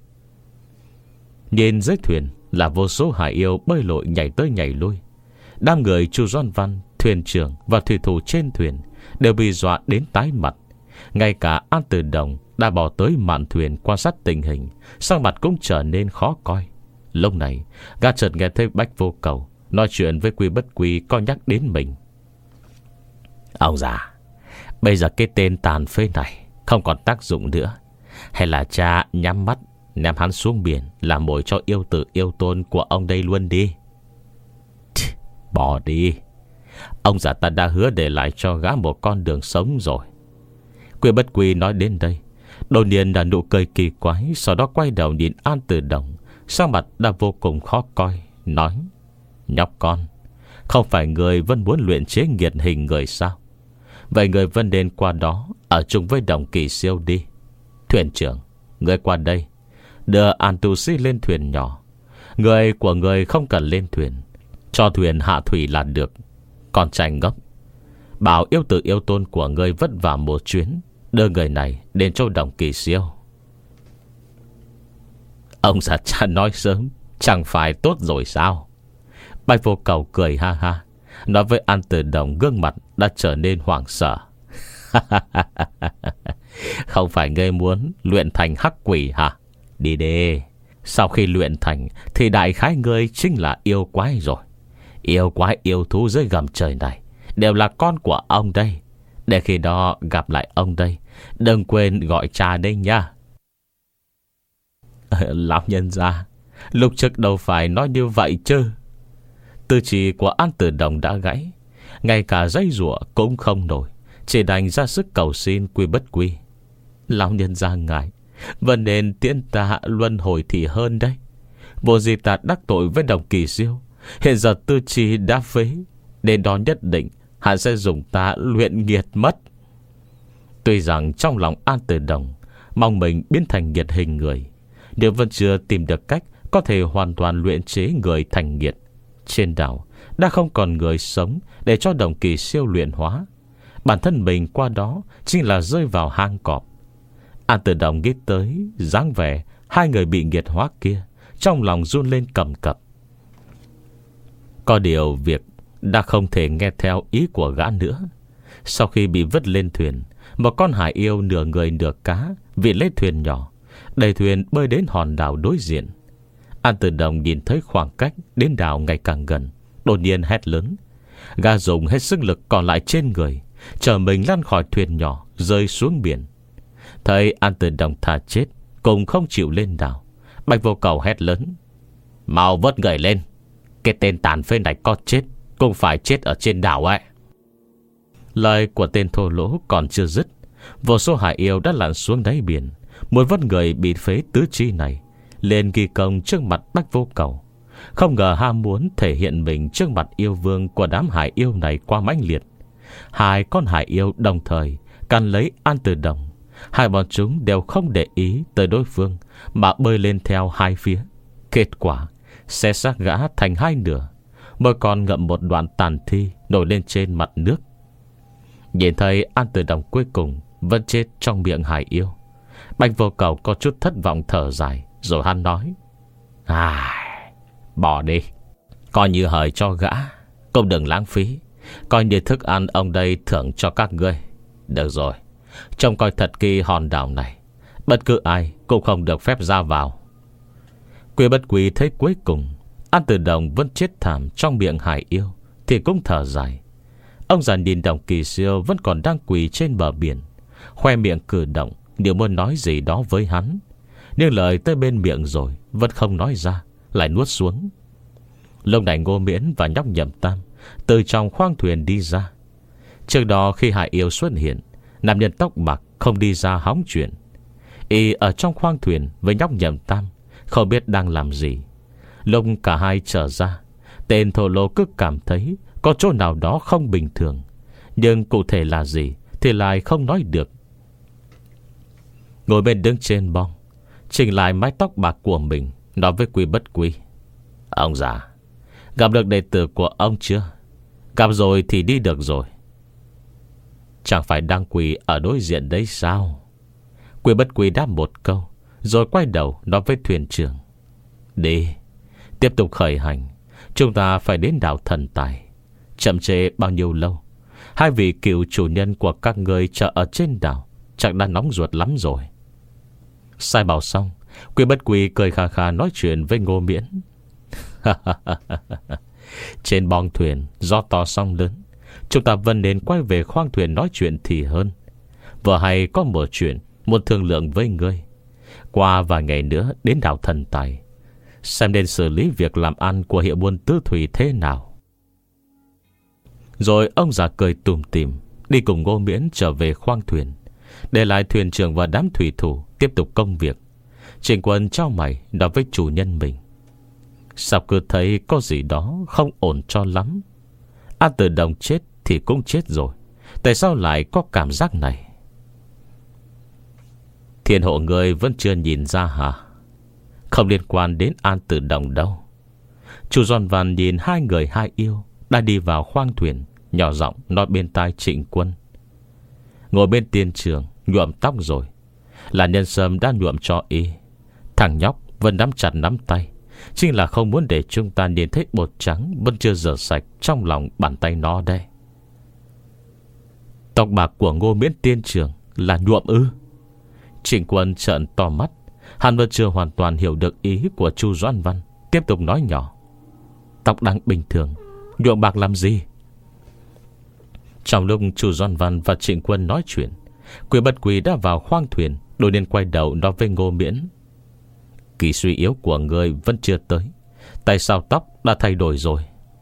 Nhìn dưới thuyền là vô số hải yêu bơi lội nhảy tới nhảy lui. Đám người Chu Doan Văn, thuyền trưởng và thủy thủ trên thuyền đều bị dọa đến tái mặt. Ngay cả An Tử Đồng đã bỏ tới mạn thuyền quan sát tình hình, sắc mặt cũng trở nên khó coi. Lúc này gã chợt nghe thấy Bách Vô Cầu nói chuyện với Quy Bất Quy có nhắc đến mình: "Ông già, bây giờ cái tên tàn phế này không còn tác dụng nữa, hay là cha nhắm mắt ném hắn xuống biển làm mồi cho yêu tử yêu tôn của ông đây luôn đi." "Bỏ đi. Ông già ta đã hứa để lại cho gã một con đường sống rồi." Quy Bất Quy nói đến đây, đột nhiên là nụ cười kỳ quái, sau đó quay đầu nhìn An Tử Đồng, sắc mặt đã vô cùng khó coi, nói: "Nhóc con, không phải người vẫn muốn luyện chế nghiệt hình người sao? Vậy người vẫn nên qua đó ở chung với Đồng Kỳ Siêu đi. Thuyền trưởng, người qua đây, đưa An tu sĩ lên thuyền nhỏ. Người của người không cần lên thuyền, cho thuyền hạ thủy là được. Còn tranh ngốc, bảo yêu tử yêu tôn của người vất vả một chuyến, đưa người này đến châu Đồng Kỳ Siêu. Ông già cha nói sớm chẳng phải tốt rồi sao? Bạch Vô Cầu cười ha ha, nói với An Tử Đồng gương mặt đã trở nên hoảng sợ. Không phải ngươi muốn luyện thành hắc quỷ hả? Đi đi. Sau khi luyện thành thì đại khái ngươi chính là yêu quái rồi. Yêu quái yêu thú dưới gầm trời này đều là con của ông đây. Để khi đó gặp lại ông đây, đừng quên gọi cha đây nha. Lão nhân gia, lúc trước đâu phải nói như vậy chứ. Tư chỉ của An Tử Đồng đã gãy, ngay cả dây rủa cũng không nổi, chỉ đành ra sức cầu xin quy bất quy. Lão nhân gia ngài vẫn nên tiễn ta luân hồi thì hơn đấy. Vô gì ta đắc tội với Đồng Kỳ Siêu, hiện giờ tư chi đã phế, đến đó nhất định hắn sẽ dùng ta luyện nghiệt mất. Tuy rằng trong lòng An Tử Đồng mong mình biến thành nghiệt hình người, nhưng vẫn chưa tìm được cách có thể hoàn toàn luyện chế người thành nghiệt. Trên đảo đã không còn người sống để cho Đồng Kỳ Siêu luyện hóa. Bản thân mình qua đó chính là rơi vào hang cọp. An Tử Đồng nghĩ tới dáng vẻ hai người bị nghiệt hóa kia, trong lòng run lên cầm cập. Có điều việc đã không thể nghe theo ý của gã nữa. Sau khi bị vứt lên thuyền, một con hải yêu nửa người nửa cá viện lên thuyền nhỏ, đẩy thuyền bơi đến hòn đảo đối diện. An Tử Đồng nhìn thấy khoảng cách đến đảo ngày càng gần, đột nhiên hét lớn. Gã dùng hết sức lực còn lại trên người, chở mình lăn khỏi thuyền nhỏ, rơi xuống biển. Thấy An Tử Đồng thà chết cũng không chịu lên đảo, Bạch Vô Cầu hét lớn: mau vớt người lên, cái tên tàn phế này có chết cũng phải chết ở trên đảo ấy. Lời của tên thô lỗ còn chưa dứt, vô số hải yêu đã lặn xuống đáy biển, muốn vớt người bị phế tứ chi này lên ghi công trước mặt Bạch Vô Cầu. Không ngờ ham muốn thể hiện mình trước mặt yêu vương của đám hải yêu này quá mãnh liệt. Hai con hải yêu đồng thời can lấy An Tử Đồng. Hai bọn chúng đều không để ý tới đối phương mà bơi lên theo hai phía. Kết quả xé xác gã thành hai nửa, mỗi con ngậm một đoạn tàn thi nổi lên trên mặt nước. Nhìn thấy An Tử Đồng cuối cùng vẫn chết trong miệng hải yêu, Bạch Vô Cầu có chút thất vọng thở dài, rồi hắn nói: à, bỏ đi, coi như hời cho gã, cũng đừng lãng phí. Coi như thức ăn ông đây thưởng cho các ngươi. Được rồi, trông coi thật kỹ hòn đảo này, bất cứ ai cũng không được phép ra vào. Quy bất quy thấy cuối cùng An Tử Đồng vẫn chết thảm trong miệng hải yêu thì cũng thở dài. Ông già nhìn Đồng Kỳ Siêu vẫn còn đang quỳ trên bờ biển, khoe miệng cử động điều muốn nói gì đó với hắn, nhưng lời tới bên miệng rồi vẫn không nói ra, lại nuốt xuống. Lúc này Ngô Miễn và nhóc Nhậm Tam từ trong khoang thuyền đi ra. Trước đó khi hải yêu xuất hiện, nam nhân tóc bạc không đi ra hóng chuyện. Y ở trong khoang thuyền với nhóc Nhậm Tam, không biết đang làm gì. Lúc cả hai trở ra, tên thổ lô cứ cảm thấy có chỗ nào đó không bình thường, nhưng cụ thể là gì thì lại không nói được. Ngồi bên đứng trên bong, chỉnh lại mái tóc bạc của mình, nói với Quy bất quy: ông già, gặp được đệ tử của ông chưa? Gặp rồi thì đi được rồi. Chẳng phải đang quỳ ở đối diện đấy sao? Quy bất quy đáp một câu, rồi quay đầu nói với thuyền trưởng: đi, tiếp tục khởi hành. Chúng ta phải đến đảo Thần Tài. Chậm trễ bao nhiêu lâu, hai vị cựu chủ nhân của các người chờ ở trên đảo chắc đã nóng ruột lắm rồi. Sai bảo xong, Quy bất quy cười khà khà nói chuyện với Ngô Miễn. Trên bong thuyền gió to sóng lớn, chúng ta vẫn nên quay về khoang thuyền nói chuyện thì hơn. Vừa hay có một chuyện muốn thương lượng với ngươi. Qua vài ngày nữa đến đảo Thần Tài, xem nên xử lý việc làm ăn của hiệu buôn tứ thủy thế nào. Rồi ông già cười tủm tỉm đi cùng Ngô Miễn trở về khoang thuyền, để lại thuyền trưởng và đám thủy thủ tiếp tục công việc. Trình Quân trao mày nói với chủ nhân mình: sao cứ thấy có gì đó không ổn cho lắm? An Tử Đồng chết thì cũng chết rồi, tại sao lại có cảm giác này? Thiên hộ người vẫn chưa nhìn ra hả? không liên quan đến An Tử Đồng đâu. Chu Doan Văn nhìn hai người hai yêu đã đi vào khoang thuyền, nhỏ giọng nói bên tai Trịnh Quân. Ngồi bên tiên trường nhuộm tóc rồi, là Nhân Sâm đã nhuộm cho y. Thằng nhóc vẫn nắm chặt nắm tay, chính là không muốn để chúng ta nhìn thấy bột trắng vẫn chưa rửa sạch trong lòng bàn tay nó đây. Tóc bạc của Ngô Miễn tiên trường là nhuộm ư? Trịnh Quân trợn to mắt. Hắn vẫn chưa hoàn toàn hiểu được ý của Chu Doan Văn, tiếp tục nói nhỏ. Tóc đang bình thường, nhuộm bạc làm gì? Trong lúc Chu Doan Văn và Trịnh Quân nói chuyện, Quý Bất Quý đã vào khoang thuyền, đột nhiên quay đầu nói với Ngô Miễn. Kỳ suy yếu của người vẫn chưa tới, tại sao tóc đã thay đổi rồi?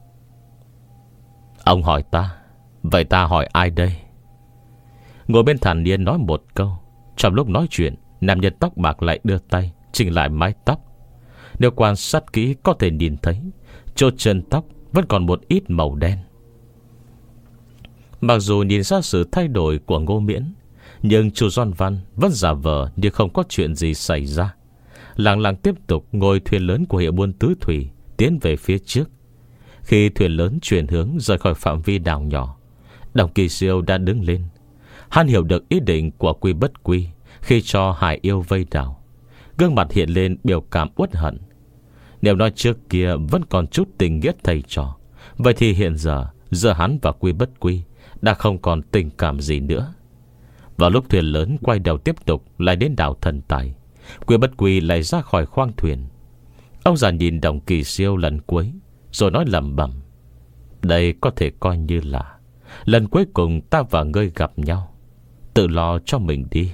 Ông hỏi ta, vậy ta hỏi ai đây? Ngồi bên thản nhiên nói một câu. Trong lúc nói chuyện, nam nhân tóc bạc lại đưa tay chỉnh lại mái tóc. Nếu quan sát kỹ có thể nhìn thấy chỗ chân tóc vẫn còn một ít màu đen. Mặc dù nhìn ra sự thay đổi của Ngô Miễn, nhưng Chu Doan Văn vẫn giả vờ như không có chuyện gì xảy ra, lặng lặng tiếp tục ngồi thuyền lớn của hiệu buôn tứ thủy tiến về phía trước. Khi thuyền lớn chuyển hướng rời khỏi phạm vi đảo nhỏ, Đồng Kỳ Siêu đã đứng lên. Hắn hiểu được ý định của Quy Bất Quy khi cho hải yêu vây đảo, gương mặt hiện lên biểu cảm uất hận. Nếu nói trước kia vẫn còn chút tình nghĩa thầy trò, vậy thì hiện giờ giữa hắn và Quy Bất Quy đã không còn tình cảm gì nữa. Vào lúc thuyền lớn quay đầu tiếp tục lại đến đảo Thần Tài, Quy Bất Quy lại ra khỏi khoang thuyền. Ông già nhìn Đồng Kỳ Siêu lần cuối rồi nói lẩm bẩm. Đây có thể coi như là lần cuối cùng ta và ngươi gặp nhau. Tự lo cho mình đi.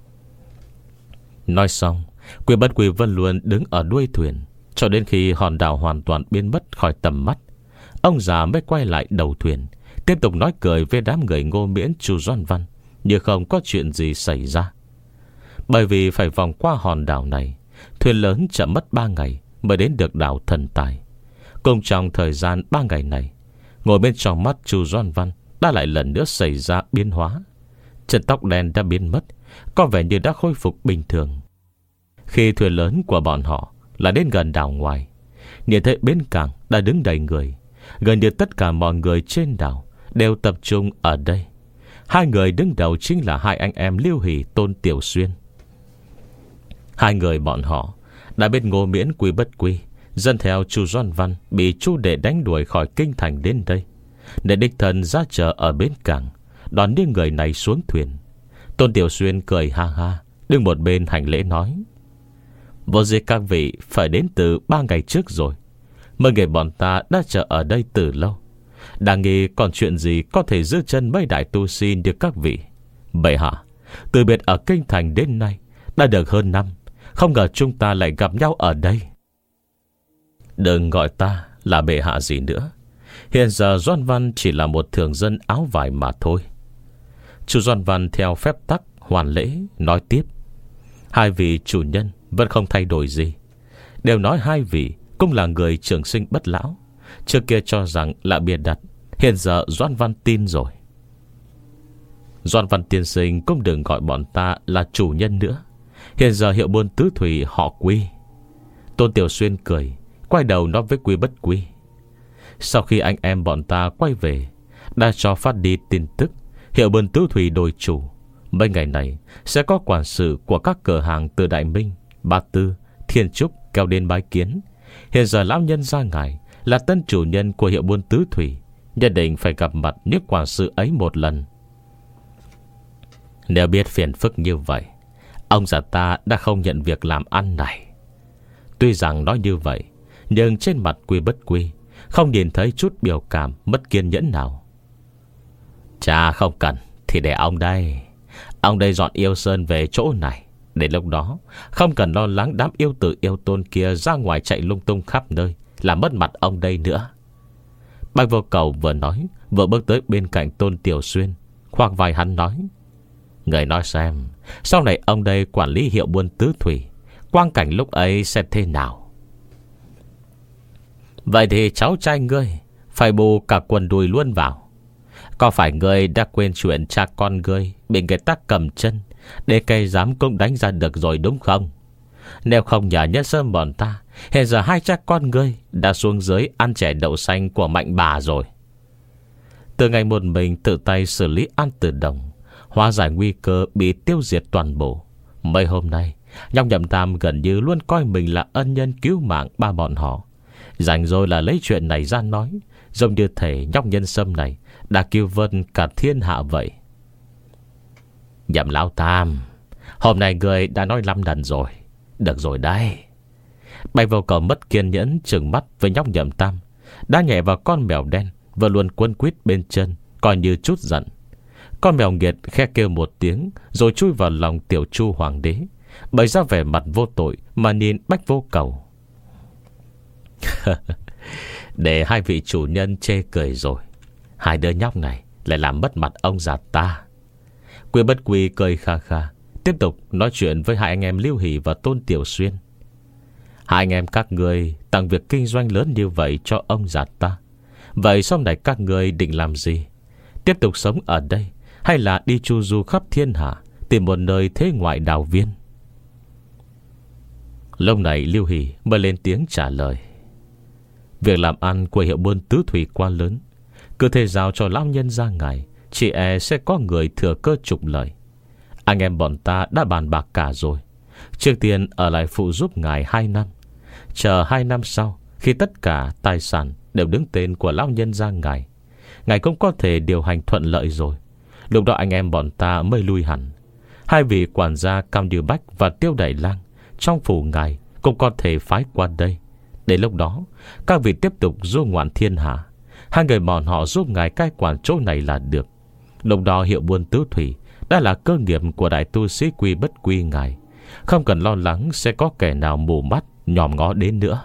Nói xong, Quy Bất Quy vẫn luôn đứng ở đuôi thuyền cho đến khi hòn đảo hoàn toàn biến mất khỏi tầm mắt. Ông già mới quay lại đầu thuyền, tiếp tục nói cười với đám người Ngô Miễn, Chu Doan Văn như không có chuyện gì xảy ra. Bởi vì phải vòng qua hòn đảo này, thuyền lớn chậm mất ba ngày mới đến được đảo Thần Tài. Cùng trong thời gian ba ngày này, ngồi bên trong mắt Chu Doan Văn đã lại lần nữa xảy ra biến hóa. Chân tóc đen đã biến mất, có vẻ như đã khôi phục bình thường. Khi thuyền lớn của bọn họ là đến gần đảo ngoài, nhìn thấy bến cảng đã đứng đầy người. Gần như tất cả mọi người trên đảo đều tập trung ở đây. Hai người đứng đầu chính là hai anh em Lưu Hỷ, Tôn Tiểu Xuyên. Hai người bọn họ đã biết Ngô Miễn, Quy Bất Quy dân theo Chu Doan Văn bị Chu Đệ đánh đuổi khỏi kinh thành đến đây, để đích thân ra chợ ở bến cảng đón những người này xuống thuyền. Tôn Tiểu Xuyên cười ha ha, đứng một bên hành lễ nói. Vô gì các vị phải đến từ ba ngày trước rồi. Mấy người bọn ta đã chờ ở đây từ lâu, đang nghĩ còn chuyện gì có thể giữ chân mấy đại tu sĩ được các vị. Bệ hạ, từ biệt ở kinh thành đến nay đã được hơn năm, không ngờ chúng ta lại gặp nhau ở đây. Đừng gọi ta là bệ hạ gì nữa. Hiện giờ Doan Văn chỉ là một thường dân áo vải mà thôi. Chu Doan Văn theo phép tắc hoàn lễ nói tiếp. Hai vị chủ nhân vẫn không thay đổi gì, đều nói hai vị cũng là người trường sinh bất lão. Trước kia cho rằng là bịa đặt, hiện giờ Doan Văn tin rồi. Doan Văn tiên sinh cũng đừng gọi bọn ta là chủ nhân nữa. Hiện giờ hiệu buôn tứ thủy họ Quy. Tôn Tiểu Xuyên cười, quay đầu nói với Quy Bất Quy. Sau khi anh em bọn ta quay về, đã cho phát đi tin tức hiệu buôn tứ thủy đổi chủ. Mấy ngày này sẽ có quản sự của các cửa hàng từ Đại Minh, Ba Tư, Thiên Trúc kéo đến bái kiến. Hiện giờ lão nhân gia ngài là tân chủ nhân của hiệu buôn tứ thủy, nhất định phải gặp mặt những quản sự ấy một lần. Nếu biết phiền phức như vậy, ông già ta đã không nhận việc làm ăn này. Tuy rằng nói như vậy, nhưng trên mặt Quy Bất Quy không nhìn thấy chút biểu cảm mất kiên nhẫn nào. Chà, không cần thì để ông đây. Ông đây dọn yêu sơn về chỗ này. Đến lúc đó không cần lo lắng đám yêu tử yêu tôn kia ra ngoài chạy lung tung khắp nơi, làm mất mặt ông đây nữa. Bạch Vô Cầu vừa nói vừa bước tới bên cạnh Tôn Tiểu Xuyên, khoác vai hắn nói. Người nói xem, sau này ông đây quản lý hiệu buôn tứ thủy, quang cảnh lúc ấy sẽ thế nào? Vậy thì cháu trai ngươi phải bù cả quần đùi luôn vào. Có phải ngươi đã quên chuyện cha con ngươi bị người ta cầm chân để cây giám cũng đánh ra được rồi đúng không? Nếu không nhờ nhân sâm bọn ta, hiện giờ hai cha con ngươi đã xuống dưới ăn chè đậu xanh của mạnh bà rồi. Từ ngày một mình tự tay xử lý An Tử Đồng, hóa giải nguy cơ bị tiêu diệt toàn bộ, mấy hôm nay Nhóc Nhậm Tam gần như luôn coi mình là ân nhân cứu mạng ba bọn họ. Rảnh rồi là lấy chuyện này ra nói, giống như thể nhóc nhân sâm này đã cứu vớt cả thiên hạ vậy. Nhậm Lão Tam, hôm nay người đã nói năm lần rồi. Được rồi đây. Bạch Vô Cầu mất kiên nhẫn trừng mắt với nhóc Nhậm Tam, đã nhẹ vào con mèo đen và luôn quấn quýt bên chân, coi như chút giận. Con mèo nghiệt khe kêu một tiếng, rồi chui vào lòng Tiểu Chu Hoàng đế, bày ra vẻ mặt vô tội mà nhìn Bạch Vô Cầu. Để hai vị chủ nhân chê cười rồi, hai đứa nhóc này lại làm mất mặt ông già ta. Quy Bất Quy cười kha kha, tiếp tục nói chuyện với hai anh em Lưu Hỷ và Tôn Tiểu Xuyên. Hai anh em các người tặng việc kinh doanh lớn như vậy cho ông già ta, vậy sau này các người định làm gì? Tiếp tục sống ở đây, hay là đi chu du khắp thiên hạ, tìm một nơi thế ngoại đào viên? Lúc này Lưu Hỷ mới lên tiếng trả lời. Việc làm ăn của hiệu buôn tứ thủy quá lớn, cứ thế giao cho lão nhân ra ngài, chỉ e sẽ có người thừa cơ trục lợi. Anh em bọn ta đã bàn bạc cả rồi. Trước tiên ở lại phụ giúp ngài hai năm, chờ hai năm sau, khi tất cả tài sản đều đứng tên của lão nhân ra ngài, ngài cũng có thể điều hành thuận lợi rồi. Lúc đó anh em bọn ta mới lui hẳn. Hai vị quản gia Cam Điều Bách và Tiêu Đại Lang trong phủ ngài cũng có thể phái qua đây. Đến lúc đó, các vị tiếp tục du ngoạn thiên hạ, hai người bọn họ giúp ngài cai quản chỗ này là được. Lúc đó hiệu buôn tứ thủy đã là cơ nghiệp của đại tu sĩ Quy Bất Quy ngài, không cần lo lắng sẽ có kẻ nào mù mắt nhòm ngó đến nữa.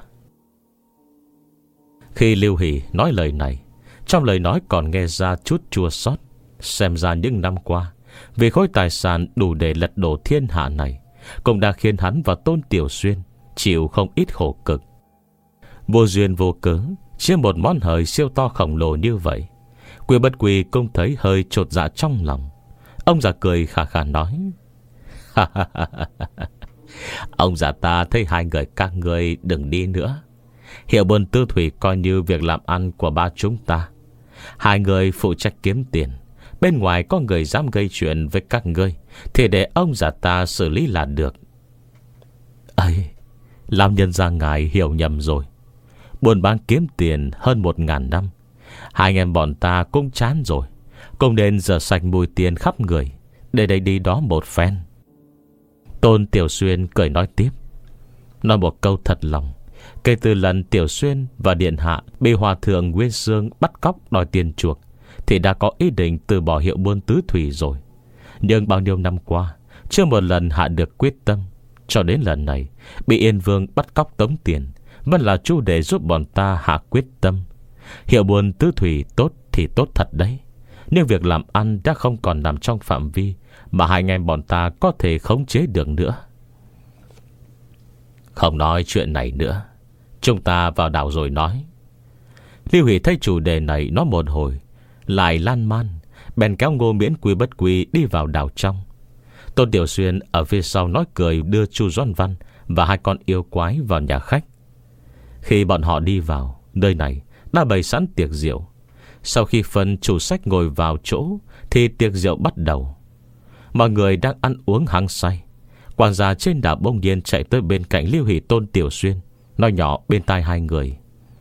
Khi Lưu Hỷ nói lời này, trong lời nói còn nghe ra chút chua xót. Xem ra những năm qua, vì khối tài sản đủ để lật đổ thiên hạ này cũng đã khiến hắn và Tôn Tiểu Xuyên chịu không ít khổ cực. Vô duyên vô cớ chia một món hời siêu to khổng lồ như vậy, Quy Bất Quy cũng thấy hơi chột dạ trong lòng. Ông già cười khà khà nói: Ông già ta thấy hai người các ngươi đừng đi nữa. Hiệu buôn tư thủy coi như việc làm ăn của ba chúng ta. Hai người phụ trách kiếm tiền, bên ngoài có người dám gây chuyện với các ngươi thì để ông già ta xử lý là được. Ây, làm nhân ra ngài hiểu nhầm rồi. Buôn bán kiếm tiền hơn một ngàn năm, hai anh em bọn ta cũng chán rồi, cũng nên rửa sạch mùi tiền khắp người, để đây đi đó một phen. Tôn Tiểu Xuyên cười nói tiếp, nói một câu thật lòng. Kể từ lần Tiểu Xuyên và Điện Hạ bị Hòa Thượng Nguyên Sương bắt cóc đòi tiền chuộc, thì đã có ý định từ bỏ hiệu buôn tứ thủy rồi. Nhưng bao nhiêu năm qua chưa một lần hạ được quyết tâm. Cho đến lần này bị Yên Vương bắt cóc tống tiền, vẫn là chủ để giúp bọn ta hạ quyết tâm. Hiệu buôn tứ thủy tốt thì tốt thật đấy, nhưng việc làm ăn đã không còn nằm trong phạm vi mà hai anh em bọn ta có thể khống chế được nữa. Không nói chuyện này nữa, chúng ta vào đảo rồi nói. Lưu Hỷ thấy chủ đề này nói một hồi lại lan man, bèn kéo Ngô Miễn Quy Bất Quy đi vào đảo trong. Tôn Tiểu Xuyên ở phía sau nói cười đưa Chu Doãn Văn và hai con yêu quái vào nhà khách. Khi bọn họ đi vào, nơi này đã bày sẵn tiệc rượu. Sau khi phân chủ sách ngồi vào chỗ thì tiệc rượu bắt đầu. Mọi người đang ăn uống hăng say. Quản gia trên đảo bỗng nhiên chạy tới bên cạnh Lưu Hỷ Tôn Tiểu Xuyên, nói nhỏ bên tai hai người.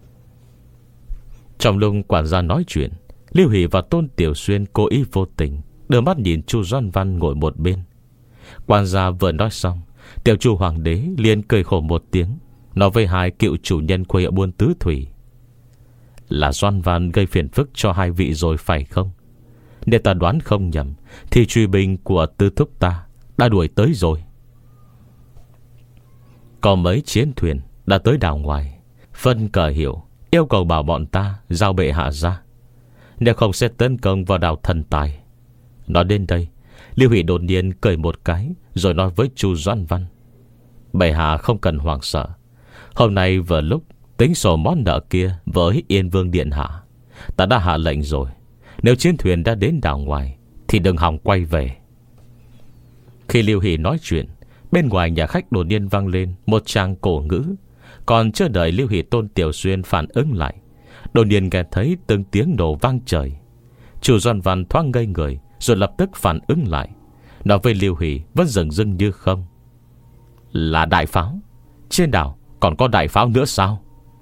Trong lúc quản gia nói chuyện, Lưu Hỷ và Tôn Tiểu Xuyên cố ý vô tình đưa mắt nhìn Chu Doãn Văn ngồi một bên. Quản gia vừa nói xong, Tiểu Chu Hoàng đế liền cười khổ một tiếng, nói với hai cựu chủ nhân của hiệu buôn tứ thủy: Là Doãn Văn gây phiền phức cho hai vị rồi phải không? Nếu ta đoán không nhầm thì truy binh của tư thúc ta đã đuổi tới rồi. Có mấy chiến thuyền đã tới đảo ngoài, phân cờ hiệu yêu cầu bảo bọn ta giao bệ hạ ra, nếu không sẽ tấn công vào đảo Thần Tài. Nói đến đây, Lưu Hỷ đột nhiên cười một cái, rồi nói với Chu Doãn Văn: Bệ hạ không cần hoảng sợ. Hôm nay vừa lúc tính sổ món nợ kia với Yên Vương Điện Hạ, ta đã hạ lệnh rồi. Nếu chiến thuyền đã đến đảo ngoài thì đừng hòng quay về. Khi Lưu Hỷ nói chuyện, Bên ngoài nhà khách đột nhiên vang lên một tràng cổ ngữ. Còn chưa đợi Lưu Hỷ Tôn Tiểu Xuyên phản ứng lại, đột nhiên nghe thấy từng tiếng nổ vang trời. Chu Doan Văn thoáng ngây người, rồi lập tức phản ứng lại. Nói với Lưu Hỷ vẫn dừng dưng như không: là đại pháo. Trên đảo còn có đại pháo nữa sao?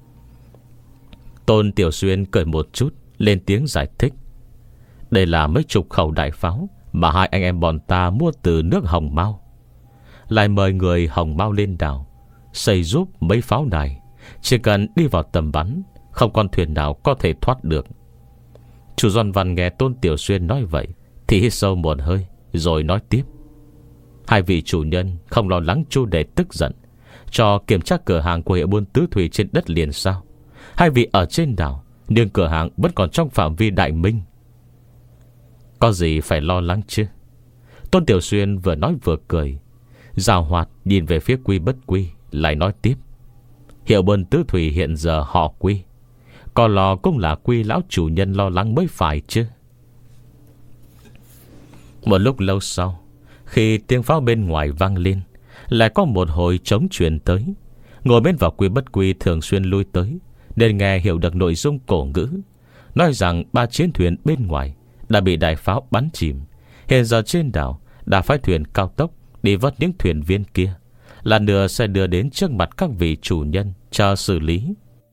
Tôn Tiểu Xuyên cười một chút, lên tiếng giải thích: đây là mấy chục khẩu đại pháo mà hai anh em bọn ta mua từ nước Hồng Mao. Lại mời người Hồng Mao lên đảo xây giúp mấy pháo đài. Chỉ cần đi vào tầm bắn, không con thuyền nào có thể thoát được. Chu Doan Văn nghe Tôn Tiểu Xuyên nói vậy thì hít sâu một hơi, rồi nói tiếp: hai vị chủ nhân không lo lắng Chu Đệ tức giận cho kiểm tra cửa hàng của hiệu buôn tứ thủy trên đất liền sao? Hai vị ở trên đảo, nhưng cửa hàng vẫn còn trong phạm vi Đại Minh. Có gì phải lo lắng chứ? Tôn Tiểu Xuyên vừa nói vừa cười, giàu hoạt nhìn về phía Quy Bất Quy, lại nói tiếp: hiệu buôn tứ thủy hiện giờ họ Quy, có lo cũng là Quy lão chủ nhân lo lắng mới phải chứ. Một lúc lâu sau, khi tiếng pháo bên ngoài vang lên, lại có một hồi trống truyền tới. Ngồi bên vào Quy Bất Quy thường xuyên lui tới, nên nghe hiểu được nội dung cổ ngữ. Nói rằng ba chiến thuyền bên ngoài đã bị đại pháo bắn chìm. Hiện giờ trên đảo đã phái thuyền cao tốc đi vớt những thuyền viên kia, là nửa sẽ đưa đến trước mặt các vị chủ nhân chờ xử lý.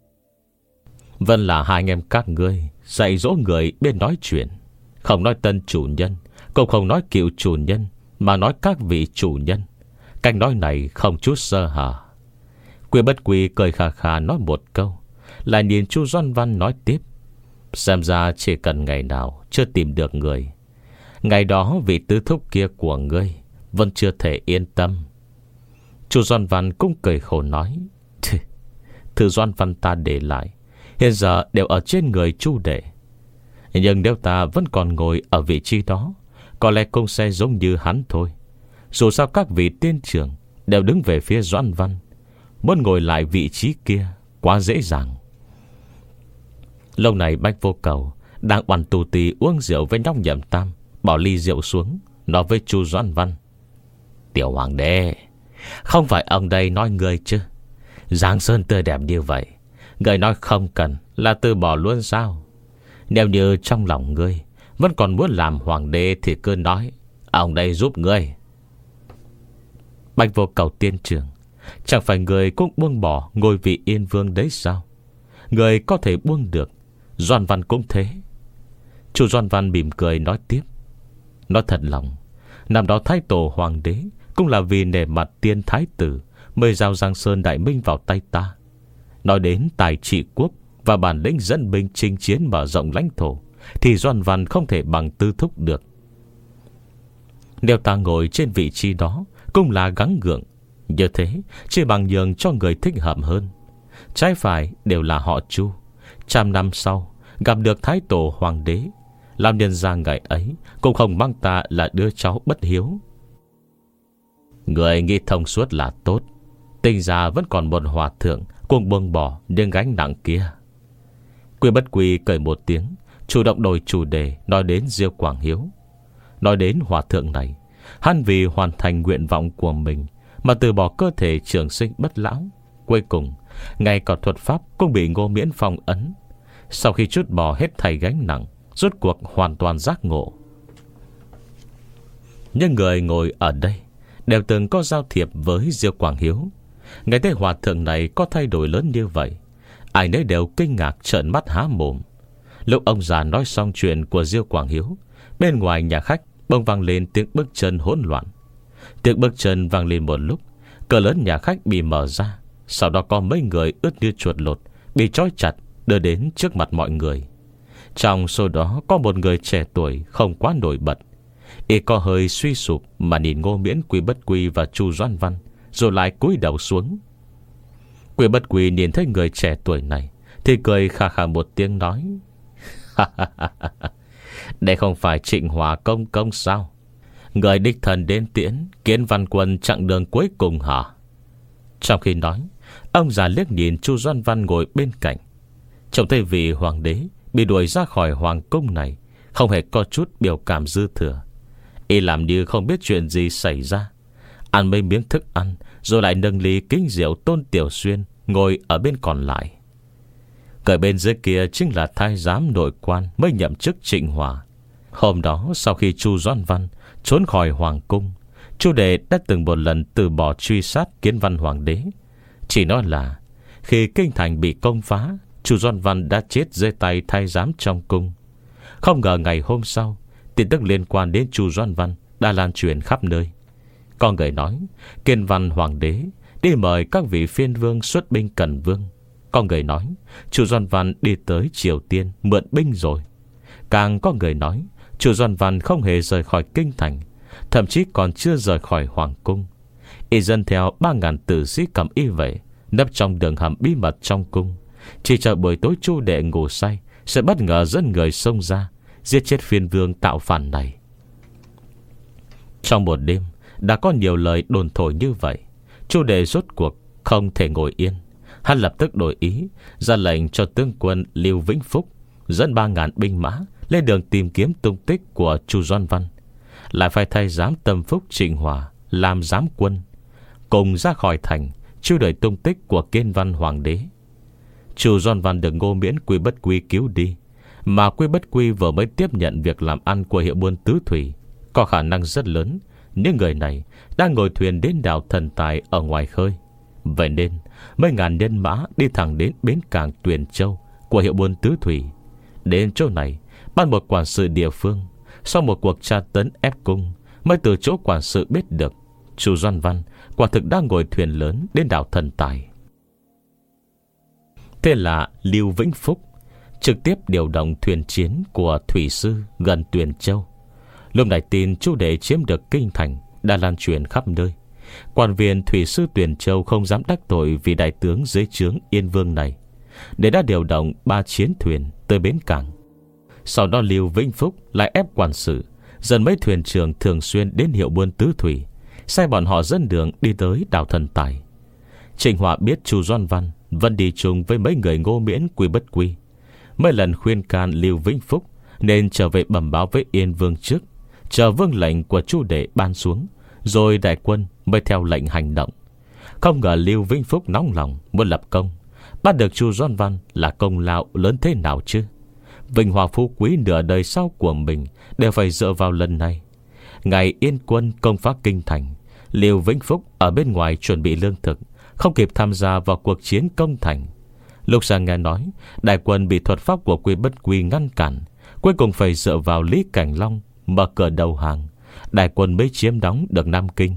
Vân là hai anh em các ngươi dạy dỗ người bên nói chuyện, không nói tân chủ nhân, cũng không nói cựu chủ nhân, mà nói các vị chủ nhân. Cách nói này không chút sơ hở. Quy Bất Quy cười khà khà nói một câu, lại nhìn Chu Doan Văn nói tiếp: xem ra chỉ cần ngày nào chưa tìm được người, ngày đó vị tứ thúc kia của ngươi vẫn chưa thể yên tâm. Chu Doan Văn cũng cười khổ nói: Thư Doan Văn ta để lại hiện giờ đều ở trên người Chu Đệ. Nhưng nếu ta vẫn còn ngồi ở vị trí đó, có lẽ cũng sẽ giống như hắn thôi. Dù sao các vị tiên trưởng đều đứng về phía Doan Văn, muốn ngồi lại vị trí kia quá dễ dàng. Lâu này Bách Vô Cầu đang oằn tù tì uống rượu với nhóc Nhậm Tam, bỏ ly rượu xuống, nói với Chu Doan Văn: tiểu hoàng đế, không phải ông đây nói người chứ? Giang sơn tươi đẹp như vậy, người nói không cần là từ bỏ luôn sao? Nếu như trong lòng ngươi vẫn còn muốn làm hoàng đế thì cứ nói, ông đây giúp ngươi. Bạch Vô Cầu tiên trưởng, chẳng phải người cũng buông bỏ ngôi vị Yên Vương đấy sao? Người có thể buông được, Doan Văn cũng thế. Chu Doan Văn mỉm cười nói tiếp: nói thật lòng, năm đó Thái Tổ hoàng đế cũng là vì nể mặt tiên thái tử mới giao Giang Sơn Đại Minh vào tay ta. Nói đến tài trị quốc và bản lĩnh dẫn binh chinh chiến mở rộng lãnh thổ, thì Doan Văn không thể bằng tư thúc được. Nếu ta ngồi trên vị trí đó cũng là gắng gượng, như thế chỉ bằng nhường cho người thích hợp hơn. Trái phải đều là họ Chu. Trăm năm sau gặp được Thái Tổ hoàng đế, làm nhân ra ngày ấy cũng không mang ta là đứa cháu bất hiếu. Người nghĩ thông suốt là tốt. Tình ra vẫn còn một hòa thượng cùng buông bỏ những gánh nặng kia. Quy Bất Quy cười một tiếng, chủ động đổi chủ đề, nói đến Diêu Quảng Hiếu. Nói đến hòa thượng này, hắn vì hoàn thành nguyện vọng của mình mà từ bỏ cơ thể trường sinh bất lão. Cuối cùng ngay cả thuật pháp cũng bị Ngô Miễn phong ấn. Sau khi trút bỏ hết thảy gánh nặng, rốt cuộc hoàn toàn giác ngộ. Nhưng người ngồi ở đây đều từng có giao thiệp với Diêu Quảng Hiếu. Ngày thấy hòa thượng này có thay đổi lớn như vậy, ai nấy đều kinh ngạc trợn mắt há mồm. Lúc ông già nói xong chuyện của Diêu Quảng Hiếu, bên ngoài nhà khách bỗng vang lên tiếng bước chân hỗn loạn. Tiếng bước chân vang lên một lúc, cửa lớn nhà khách bị mở ra. Sau đó có mấy người ướt như chuột lột bị trói chặt đưa đến trước mặt mọi người. Trong số đó có một người trẻ tuổi không quá nổi bật, y có hơi suy sụp mà nhìn Ngô Miễn, Quy Bất Quy và Chu Doan Văn, rồi lại cúi đầu xuống. Quy Bất Quy nhìn thấy người trẻ tuổi này thì cười khà khà một tiếng nói: đây không phải Trịnh Hòa công công sao? Người đích thần đến tiễn Kiến Văn Quân chặng đường cuối cùng hả? Trong khi nói, ông già liếc nhìn Chu Doan Văn ngồi bên cạnh. Trông thấy vị hoàng đế bị đuổi ra khỏi hoàng cung này không hề có chút biểu cảm dư thừa. Y làm như không biết chuyện gì xảy ra. Ăn mấy miếng thức ăn, rồi lại nâng ly kính rượu Tôn Tiểu Xuyên ngồi ở bên còn lại. Người bên dưới kia chính là thái giám nội quan mới nhậm chức Trịnh Hòa. Hôm đó sau khi Chu Doãn Văn trốn khỏi hoàng cung, Chu Đệ đã từng một lần từ bỏ truy sát Kiến Văn hoàng đế. Chỉ nói là khi kinh thành bị công phá, Chu Doãn Văn đã chết dưới tay thái giám trong cung. Không ngờ ngày hôm sau, tin tức liên quan đến Chu Doãn Văn đã lan truyền khắp nơi. Có người nói Kiến Văn hoàng đế đi mời các vị phiên vương xuất binh cần vương. Có người nói Chu Doãn Văn đi tới Triều Tiên mượn binh rồi. Càng có người nói Chu Doãn Văn không hề rời khỏi kinh thành, thậm chí còn chưa rời khỏi hoàng cung. Y dân theo ba ngàn tử sĩ cầm y vệ, nấp trong đường hầm bí mật trong cung, chỉ chờ buổi tối Chu Đệ ngủ say sẽ bất ngờ dẫn người xông ra, giết chết phiên vương tạo phản này. Trong một đêm đã có nhiều lời đồn thổi như vậy. Chu Đệ rốt cuộc không thể ngồi yên. Hắn lập tức đổi ý, ra lệnh cho tướng quân Lưu Vĩnh Phúc dẫn ba ngàn binh mã lên đường tìm kiếm tung tích của Chu Doãn Văn, lại phải thay giám Tâm Phúc Trịnh Hòa làm giám quân, cùng ra khỏi thành truy đuổi tung tích của Kiến Văn hoàng đế. Chu Doãn Văn được Ngô Miễn Quy Bất Quy cứu đi, mà Quy Bất Quy vừa mới tiếp nhận việc làm ăn của hiệu buôn tứ thủy. Có khả năng rất lớn những người này đang ngồi thuyền đến đảo Thần Tài ở ngoài khơi. Vậy nên mấy ngàn nhân mã đi thẳng đến bến cảng Tuyền Châu của hiệu buôn tứ thủy. Đến chỗ này ban một quản sự địa phương, sau một cuộc tra tấn ép cung, mới từ chỗ quản sự biết được Chu Doãn Văn quả thực đang ngồi thuyền lớn đến đảo Thần Tài. Thế là Lưu Vĩnh Phúc trực tiếp điều động thuyền chiến của thủy sư gần Tuyền Châu. Lúc này tin Chu Đệ chiếm được kinh thành đã lan truyền khắp nơi. Quan viên thủy sư Tuyền Châu không dám đắc tội vì đại tướng dưới trướng Yên Vương này, để đã điều động ba chiến thuyền tới bến cảng. Sau đó Lưu Vĩnh Phúc lại ép quản sự dần mấy thuyền trưởng thường xuyên đến hiệu buôn tứ thủy, sai bọn họ dẫn đường đi tới đảo Thần Tài. Trịnh Hòa biết Chu Doãn Văn vẫn đi chung với mấy người Ngô Miễn Quy Bất Quy, mấy lần khuyên can Lưu Vĩnh Phúc nên trở về bẩm báo với Yên Vương trước, chờ vương lệnh của Chu Đệ ban xuống, rồi đại quân mới theo lệnh hành động. Không ngờ Lưu Vĩnh Phúc nóng lòng muốn lập công, bắt được Chu Doãn Văn là công lao lớn thế nào chứ. Vinh hoa phú quý nửa đời sau của mình đều phải dựa vào lần này. Ngày Yên quân công phá kinh thành, Lưu Vĩnh Phúc ở bên ngoài chuẩn bị lương thực, không kịp tham gia vào cuộc chiến công thành. Lúc sang nghe nói đại quân bị thuật pháp của Quy Bất Quy ngăn cản, cuối cùng phải dựa vào Lý Cảnh Long mở cửa đầu hàng, đại quân mới chiếm đóng được Nam Kinh.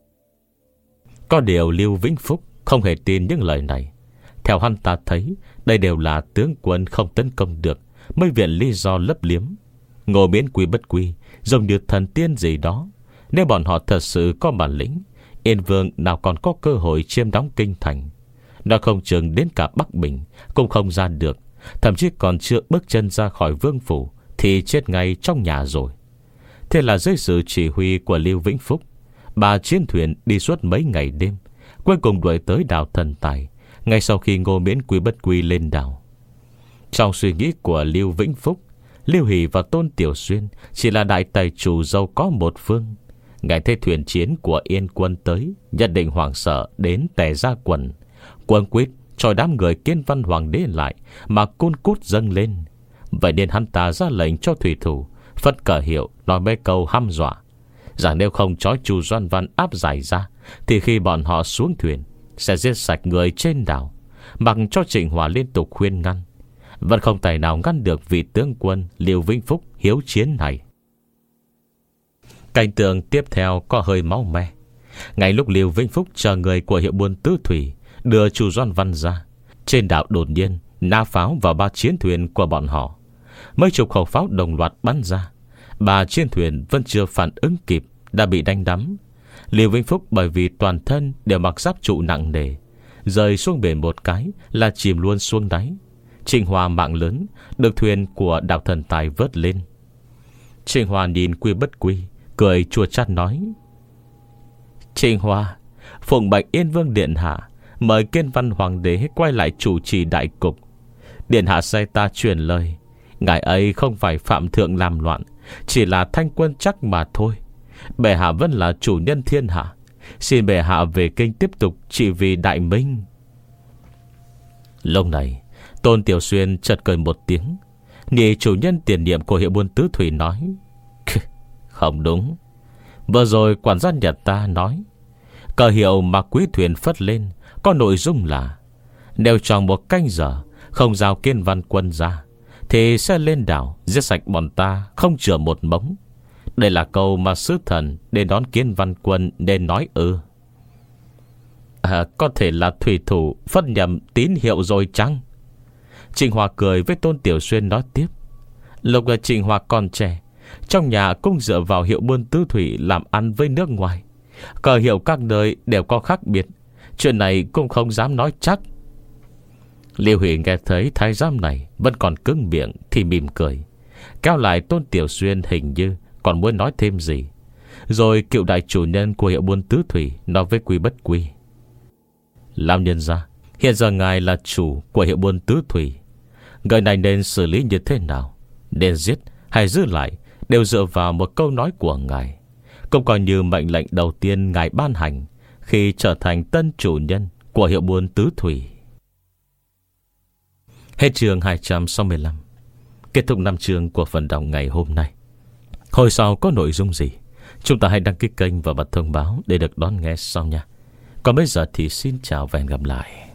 Có điều Lưu Vĩnh Phúc không hề tin những lời này. Theo hắn ta thấy, đây đều là tướng quân không tấn công được mới viện lý do lấp liếm. Ngô Miễn Quy Bất Quy giống như thần tiên gì đó. Nếu bọn họ thật sự có bản lĩnh, Yên Vương nào còn có cơ hội chiếm đóng kinh thành. Nó không chừng đến cả Bắc Bình cũng không ra được, thậm chí còn chưa bước chân ra khỏi vương phủ thì chết ngay trong nhà rồi. Thế là dưới sự chỉ huy của Lưu Vĩnh Phúc, ba chiến thuyền đi suốt mấy ngày đêm, cuối cùng đuổi tới đảo Thần Tài ngay sau khi Ngô Miễn Quy Bất Quy lên đảo. Trong suy nghĩ của Lưu Vĩnh Phúc, Lưu Hỷ và Tôn Tiểu Xuyên chỉ là đại tài chủ giàu có một phương. Ngày thấy thuyền chiến của Yên quân tới, nhất định hoảng sợ đến tè ra quần, quân quyết cho đám người Kiến Văn hoàng đế lại mà cun cút dâng lên. Vậy nên hắn ta ra lệnh cho thủy thủ phất cờ hiệu, nói mấy câu hăm dọa rằng nếu không trói Chu Doãn Văn áp giải ra, thì khi bọn họ xuống thuyền sẽ giết sạch người trên đảo. Mặc cho Trịnh Hòa liên tục khuyên ngăn, vẫn không tài nào ngăn được vị tướng quân Lưu Vĩnh Phúc hiếu chiến này. Cảnh tượng tiếp theo có hơi máu me. Ngay lúc Lưu Vĩnh Phúc chờ người của hiệu buôn tứ thủy đưa Chu Doãn Văn ra, trên đảo đột nhiên nã pháo vào ba chiến thuyền của bọn họ. Mấy chục khẩu pháo đồng loạt bắn ra. Ba chiến thuyền vẫn chưa phản ứng kịp đã bị đánh đắm. Lưu Vĩnh Phúc bởi vì toàn thân đều mặc giáp trụ nặng nề, rơi xuống biển một cái là chìm luôn xuống đáy. Trịnh Hòa mạng lớn được thuyền của đảo Thần Tài vớt lên. Trịnh Hòa nhìn Quy Bất Quy, cười chua chát nói: Trịnh Hòa, phụng mệnh Yên Vương điện hạ mời Kiến Văn hoàng đế quay lại chủ trì đại cục. Điện hạ sai ta truyền lời, ngài ấy không phải phạm thượng làm loạn, chỉ là thanh quân chắc mà thôi. Bệ hạ vẫn là chủ nhân thiên hạ, Xin bệ hạ về kinh tiếp tục trị vì đại minh. Lúc này Tôn Tiểu Xuyên chợt cười một tiếng, nghĩ chủ nhân tiền nhiệm của hiệu buôn tứ thủy nói: Không đúng. Vừa rồi quản gia Nhật ta nói cờ hiệu mà quý thuyền phất lên có nội dung là nếu trong một canh giờ không giao Kiên Văn Quân ra thì sẽ lên đảo giết sạch bọn ta, không chừa một mống. Đây là câu mà sứ thần để đón Kiên Văn Quân nên nói ư? À, có thể là thủy thủ phất nhầm tín hiệu rồi chăng? Trịnh Hòa cười với Tôn Tiểu Xuyên nói tiếp: Lúc Trịnh Hòa còn trẻ, trong nhà cũng dựa vào hiệu buôn tứ thủy làm ăn với nước ngoài. Cờ hiệu các nơi đều có khác biệt, chuyện này cũng không dám nói chắc. Liêu Hủy nghe thấy thái giám này vẫn còn cứng miệng thì mỉm cười, kéo lại Tôn Tiểu Xuyên hình như còn muốn nói thêm gì. Rồi cựu đại chủ nhân của hiệu buôn tứ thủy nói với Quy Bất Quy: Lão nhân gia, hiện giờ ngài là chủ của hiệu buôn tứ thủy, người này nên xử lý như thế nào, nên giết hay giữ lại đều dựa vào một câu nói của ngài, cũng coi như mệnh lệnh đầu tiên ngài ban hành khi trở thành tân chủ nhân của hiệu buôn tứ thủy. Hết chương hai trăm sáu mươi lăm. Kết thúc năm chương của phần đọc ngày hôm nay. Hồi sau có nội dung gì, chúng ta hãy đăng ký kênh và bật thông báo để được đón nghe sau nha. Còn bây giờ thì xin chào và hẹn gặp lại.